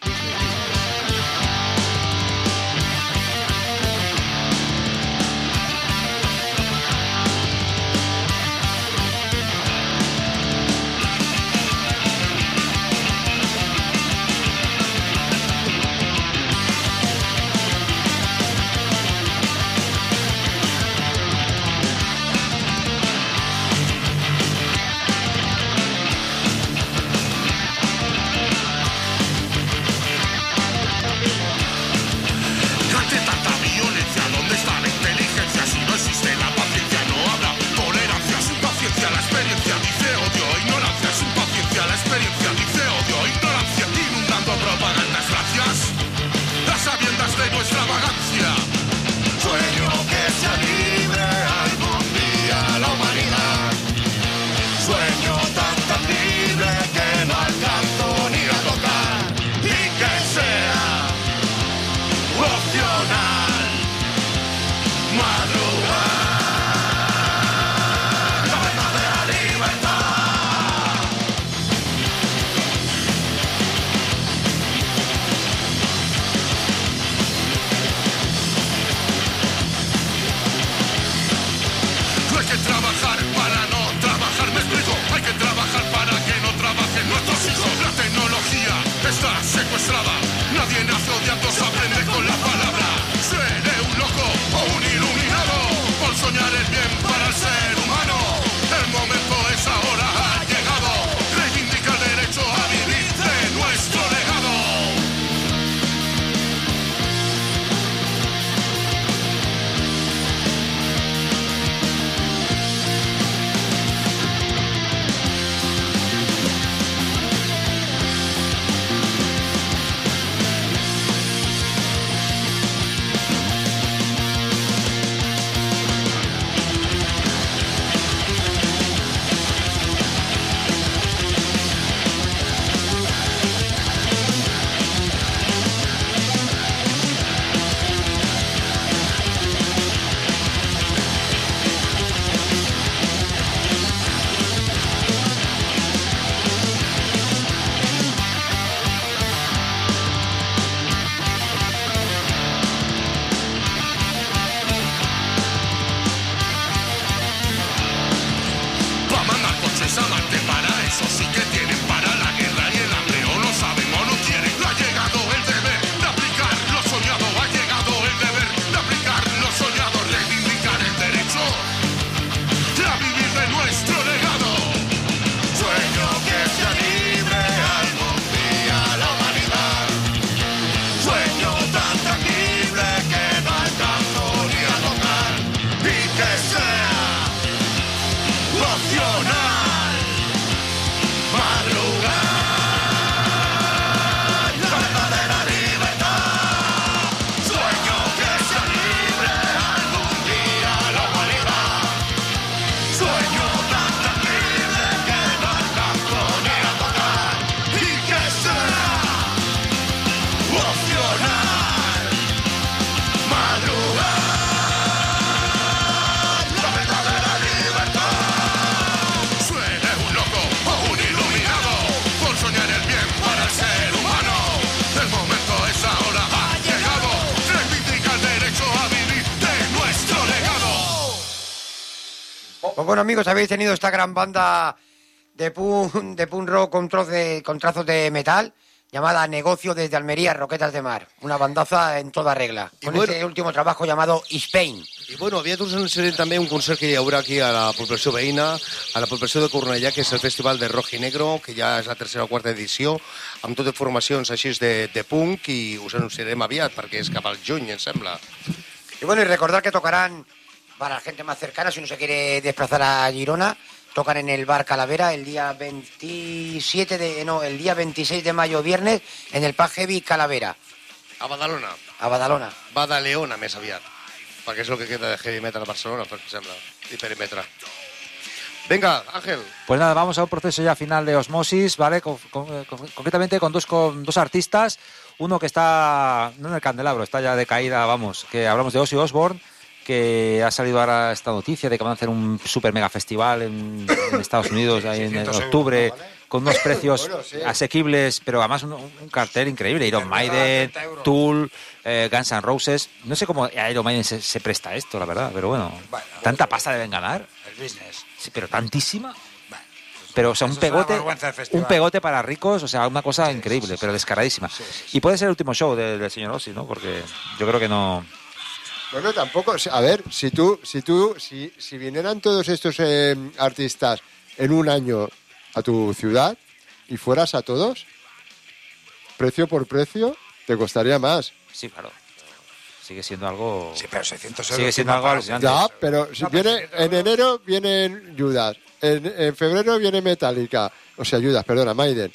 bueno, amigos, habéis tenido esta gran banda de punk rock con trazos de metal, llamada Negocio desde Almería, Roquetas de Mar. Una bandaza en toda regla. Con este último trabajo llamado Spain. I bueno, aviat us anunciarem també un concert que hi haurà aquí a la població veïna, a la població de Cornellà, que és el Festival de Rock i Negro, que ja és la tercera o quarta edició, amb totes formacions així de punk, i us anunciarem aviat, perquè és cap al juny, em sembla. Y bueno, y recordar que tocarán, para la gente más cercana, si no se quiere desplazar a Girona, tocan en el Bar Calavera el día 26 de mayo, viernes, en el Pub Heavy Calavera. A Badalona. A Badalona. Badaleona, més aviat, perquè és el que queda de heavy metal a Barcelona, per exemple, i perimetre. Venga, Ángel. Pues nada, vamos a un proceso ya final de Osmosis, ¿vale? Concretamente con dos artistas, uno que está, no en el candelabro, está ya de caída, vamos, que hablamos de Ozzy Osbourne, que ha salido ahora esta noticia de que van a hacer un super mega festival en Estados Unidos ahí en octubre, con unos precios asequibles, pero además un cartel increíble. Iron Maiden, Tool, Guns N' Roses. No sé cómo Iron Maiden se presta a esto, la verdad, pero bueno, tanta pasta deben ganar. El business. Sí, pero tantísima. Pero, o sea, un pegote para ricos, o sea, una cosa increíble, pero descaradísima. Y puede ser el último show del señor Ozzy, ¿no? Porque yo creo que no... Bueno, tampoco. A ver, si vinieran todos estos artistas en un año a tu ciudad y fueras a todos, precio por precio, te costaría más. Sí, claro. Sigue siendo algo... Sí, pero 600 euros. Sigue siendo algo alucinante. Ya, pero si viene en enero vienen Judas, en febrero viene Metallica, o sea, Judas, perdona, Maiden.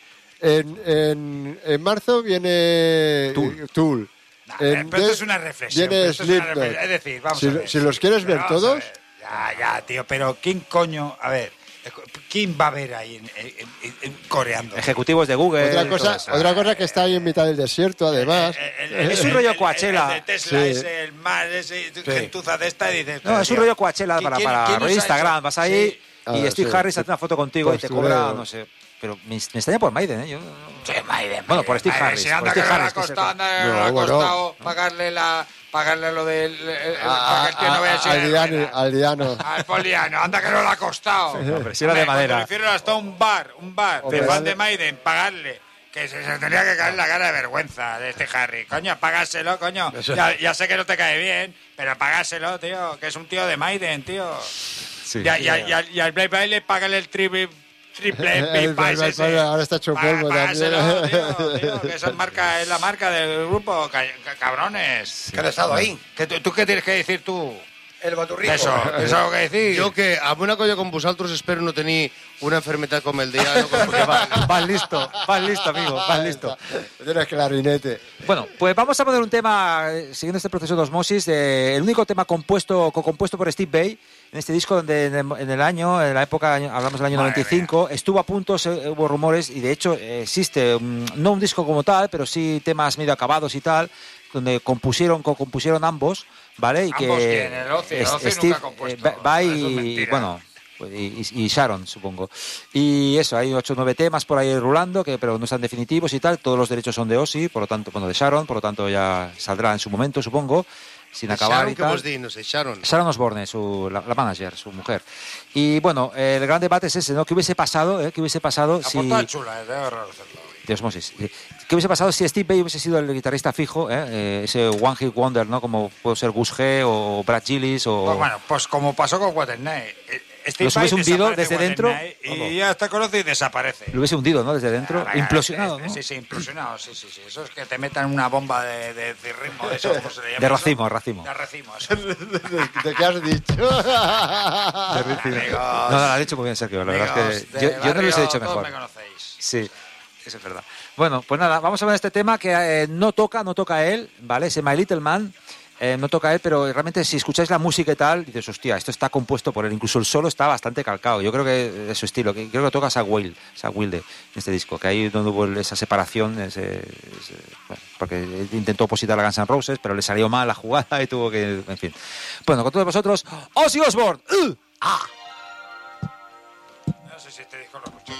En marzo viene Tool. Pero esto es una reflexión. Viene Slipknot. Es decir, vamos a ver. Si los quieres ver todos... Ya, tío, pero ¿quién coño? A ver, ¿quién va a ver ahí coreando? Ejecutivos de Google. Otra cosa que está ahí en mitad del desierto, además. Es un rollo Coachella. El de Tesla, ese, el mar, ese, gentuza de esta, y dices... No, es un rollo Coachella para Instagram. Vas ahí y Steve Harris hace una foto contigo pues y te cobra, no sé... Pero me extraña por Maiden, ¿eh? Maiden. Bueno, por Steve Harris. Si anda que le ha costado pagarle lo del... Aldiano. Al Poliano, anda que no le ha costado. No, pero si era de madera. Prefiero hasta un bar de fan de Maiden, pagarle. Que se tenía que caer la cara de vergüenza de este Harry. Coño, pagárselo, coño. Ya sé que no te cae bien, pero pagárselo, tío. Que es un tío de Maiden, tío. Sí. Y al Blake Bailey págale el triple ahora está hecho polvo también. Tío, que esa es la marca del grupo, cabrones. Que han estado ahí. ¿Tú qué tienes que decir tú? El baturrico. Eso, ¿tienes algo que decir? Jo que amb una colla com vosaltres espero no tenir una enfermedad com el Diano, porque vas listo, amigo, vas listo. Tienes clarinete. Bueno, pues vamos a poner un tema, siguiendo este proceso de osmosis, el único tema compuesto por Steve Vai, en este disco donde en la época, hablamos del año 95, estuvo a punto, hubo rumores, y de hecho existe, no un disco como tal, pero sí temas medio acabados y tal, donde compusieron ambos, ¿vale? Y ¿Ambos que quién? El Ozzy Steve nunca ha compuesto. Vai y, bueno, y Sharon, supongo. Y eso, hay 8 o 9 temas por ahí rulando, pero no están definitivos y tal. Todos los derechos son de Ozzy, por lo tanto, bueno, de Sharon, por lo tanto ya saldrá en su momento, supongo, sin acabar Sharon, y tal. ¿qué vos di? No sé, Sharon. Sharon Osbourne, la manager, su mujer. Y bueno, el gran debate es ese, ¿no? ¿Qué hubiese pasado, si... La chula, de Osmosis. ¿Qué hubiese pasado si Steve Vai hubiese sido el guitarrista fijo, ese One Hit Wonder, ¿no? Como puede ser Gus G o Brad Gillis o... Pues bueno, pues como pasó con Quaternight. ¿Los hubiese hundido desde dentro? Y ya está conocido y desaparece. Lo hubiese hundido, ¿no? Desde dentro. Implosionado, ¿no? Sí, implosionado, sí. Eso es que te metan una bomba de ritmo, de eso, ¿cómo se le llama? De racimo. De racimo, eso. ¿De qué has dicho? No, lo has dicho muy bien, Sergio. La verdad es que yo no lo hubiese dicho mejor. Me conocéis. Sí. Eso es verdad. Bueno, pues nada, vamos a ver este tema que no toca él, ¿vale? Ese My Little Man, no toca él, pero realmente si escucháis la música y tal, dices, hostia, esto está compuesto por él. Incluso el solo está bastante calcado. Yo creo que es su estilo. Creo que toca Zach Wilde en este disco, que ahí donde hubo esa separación, bueno, porque intentó opositar a Guns N' Roses, pero le salió mal la jugada y tuvo que... En fin. Bueno, con todos vosotros, Ozzy Osbourne. No sé si este disco lo escuché.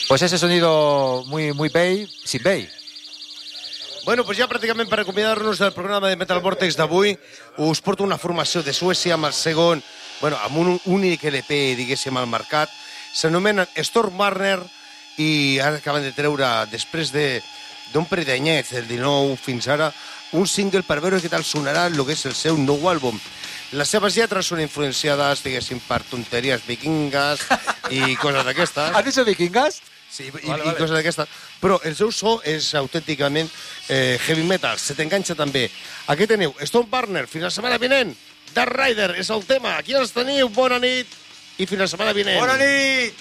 Pues ese sonido muy Bay, sin Bay. Bueno, pues ja pràcticament per acomiadar-nos del programa de Metal Vortex d'avui, us porto una formació de Suècia amb el segon, bueno, amb un únic LP, diguéssim, al mercat. S'anomenen Stormwarner i ara acaben de treure, després d'un parell d'anyets, del 19 fins ara, un single per veure què tal sonarà el que és el seu nou àlbum. Les seves lletres són influenciades, diguéssim, per tonteries vikingues i coses d'aquestes. ¿Has dicho vikingas? Sí, i coses d'aquestes. Però el seu so és autènticament heavy metal, se t'enganxa també. Aquí teniu Stormwarner, fins la setmana vinent. Dark Rider és el tema. Aquí els teniu, bona nit i fins la setmana vinent. Bona nit!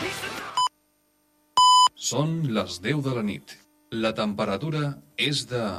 Són les 10 de la nit. La temperatura és de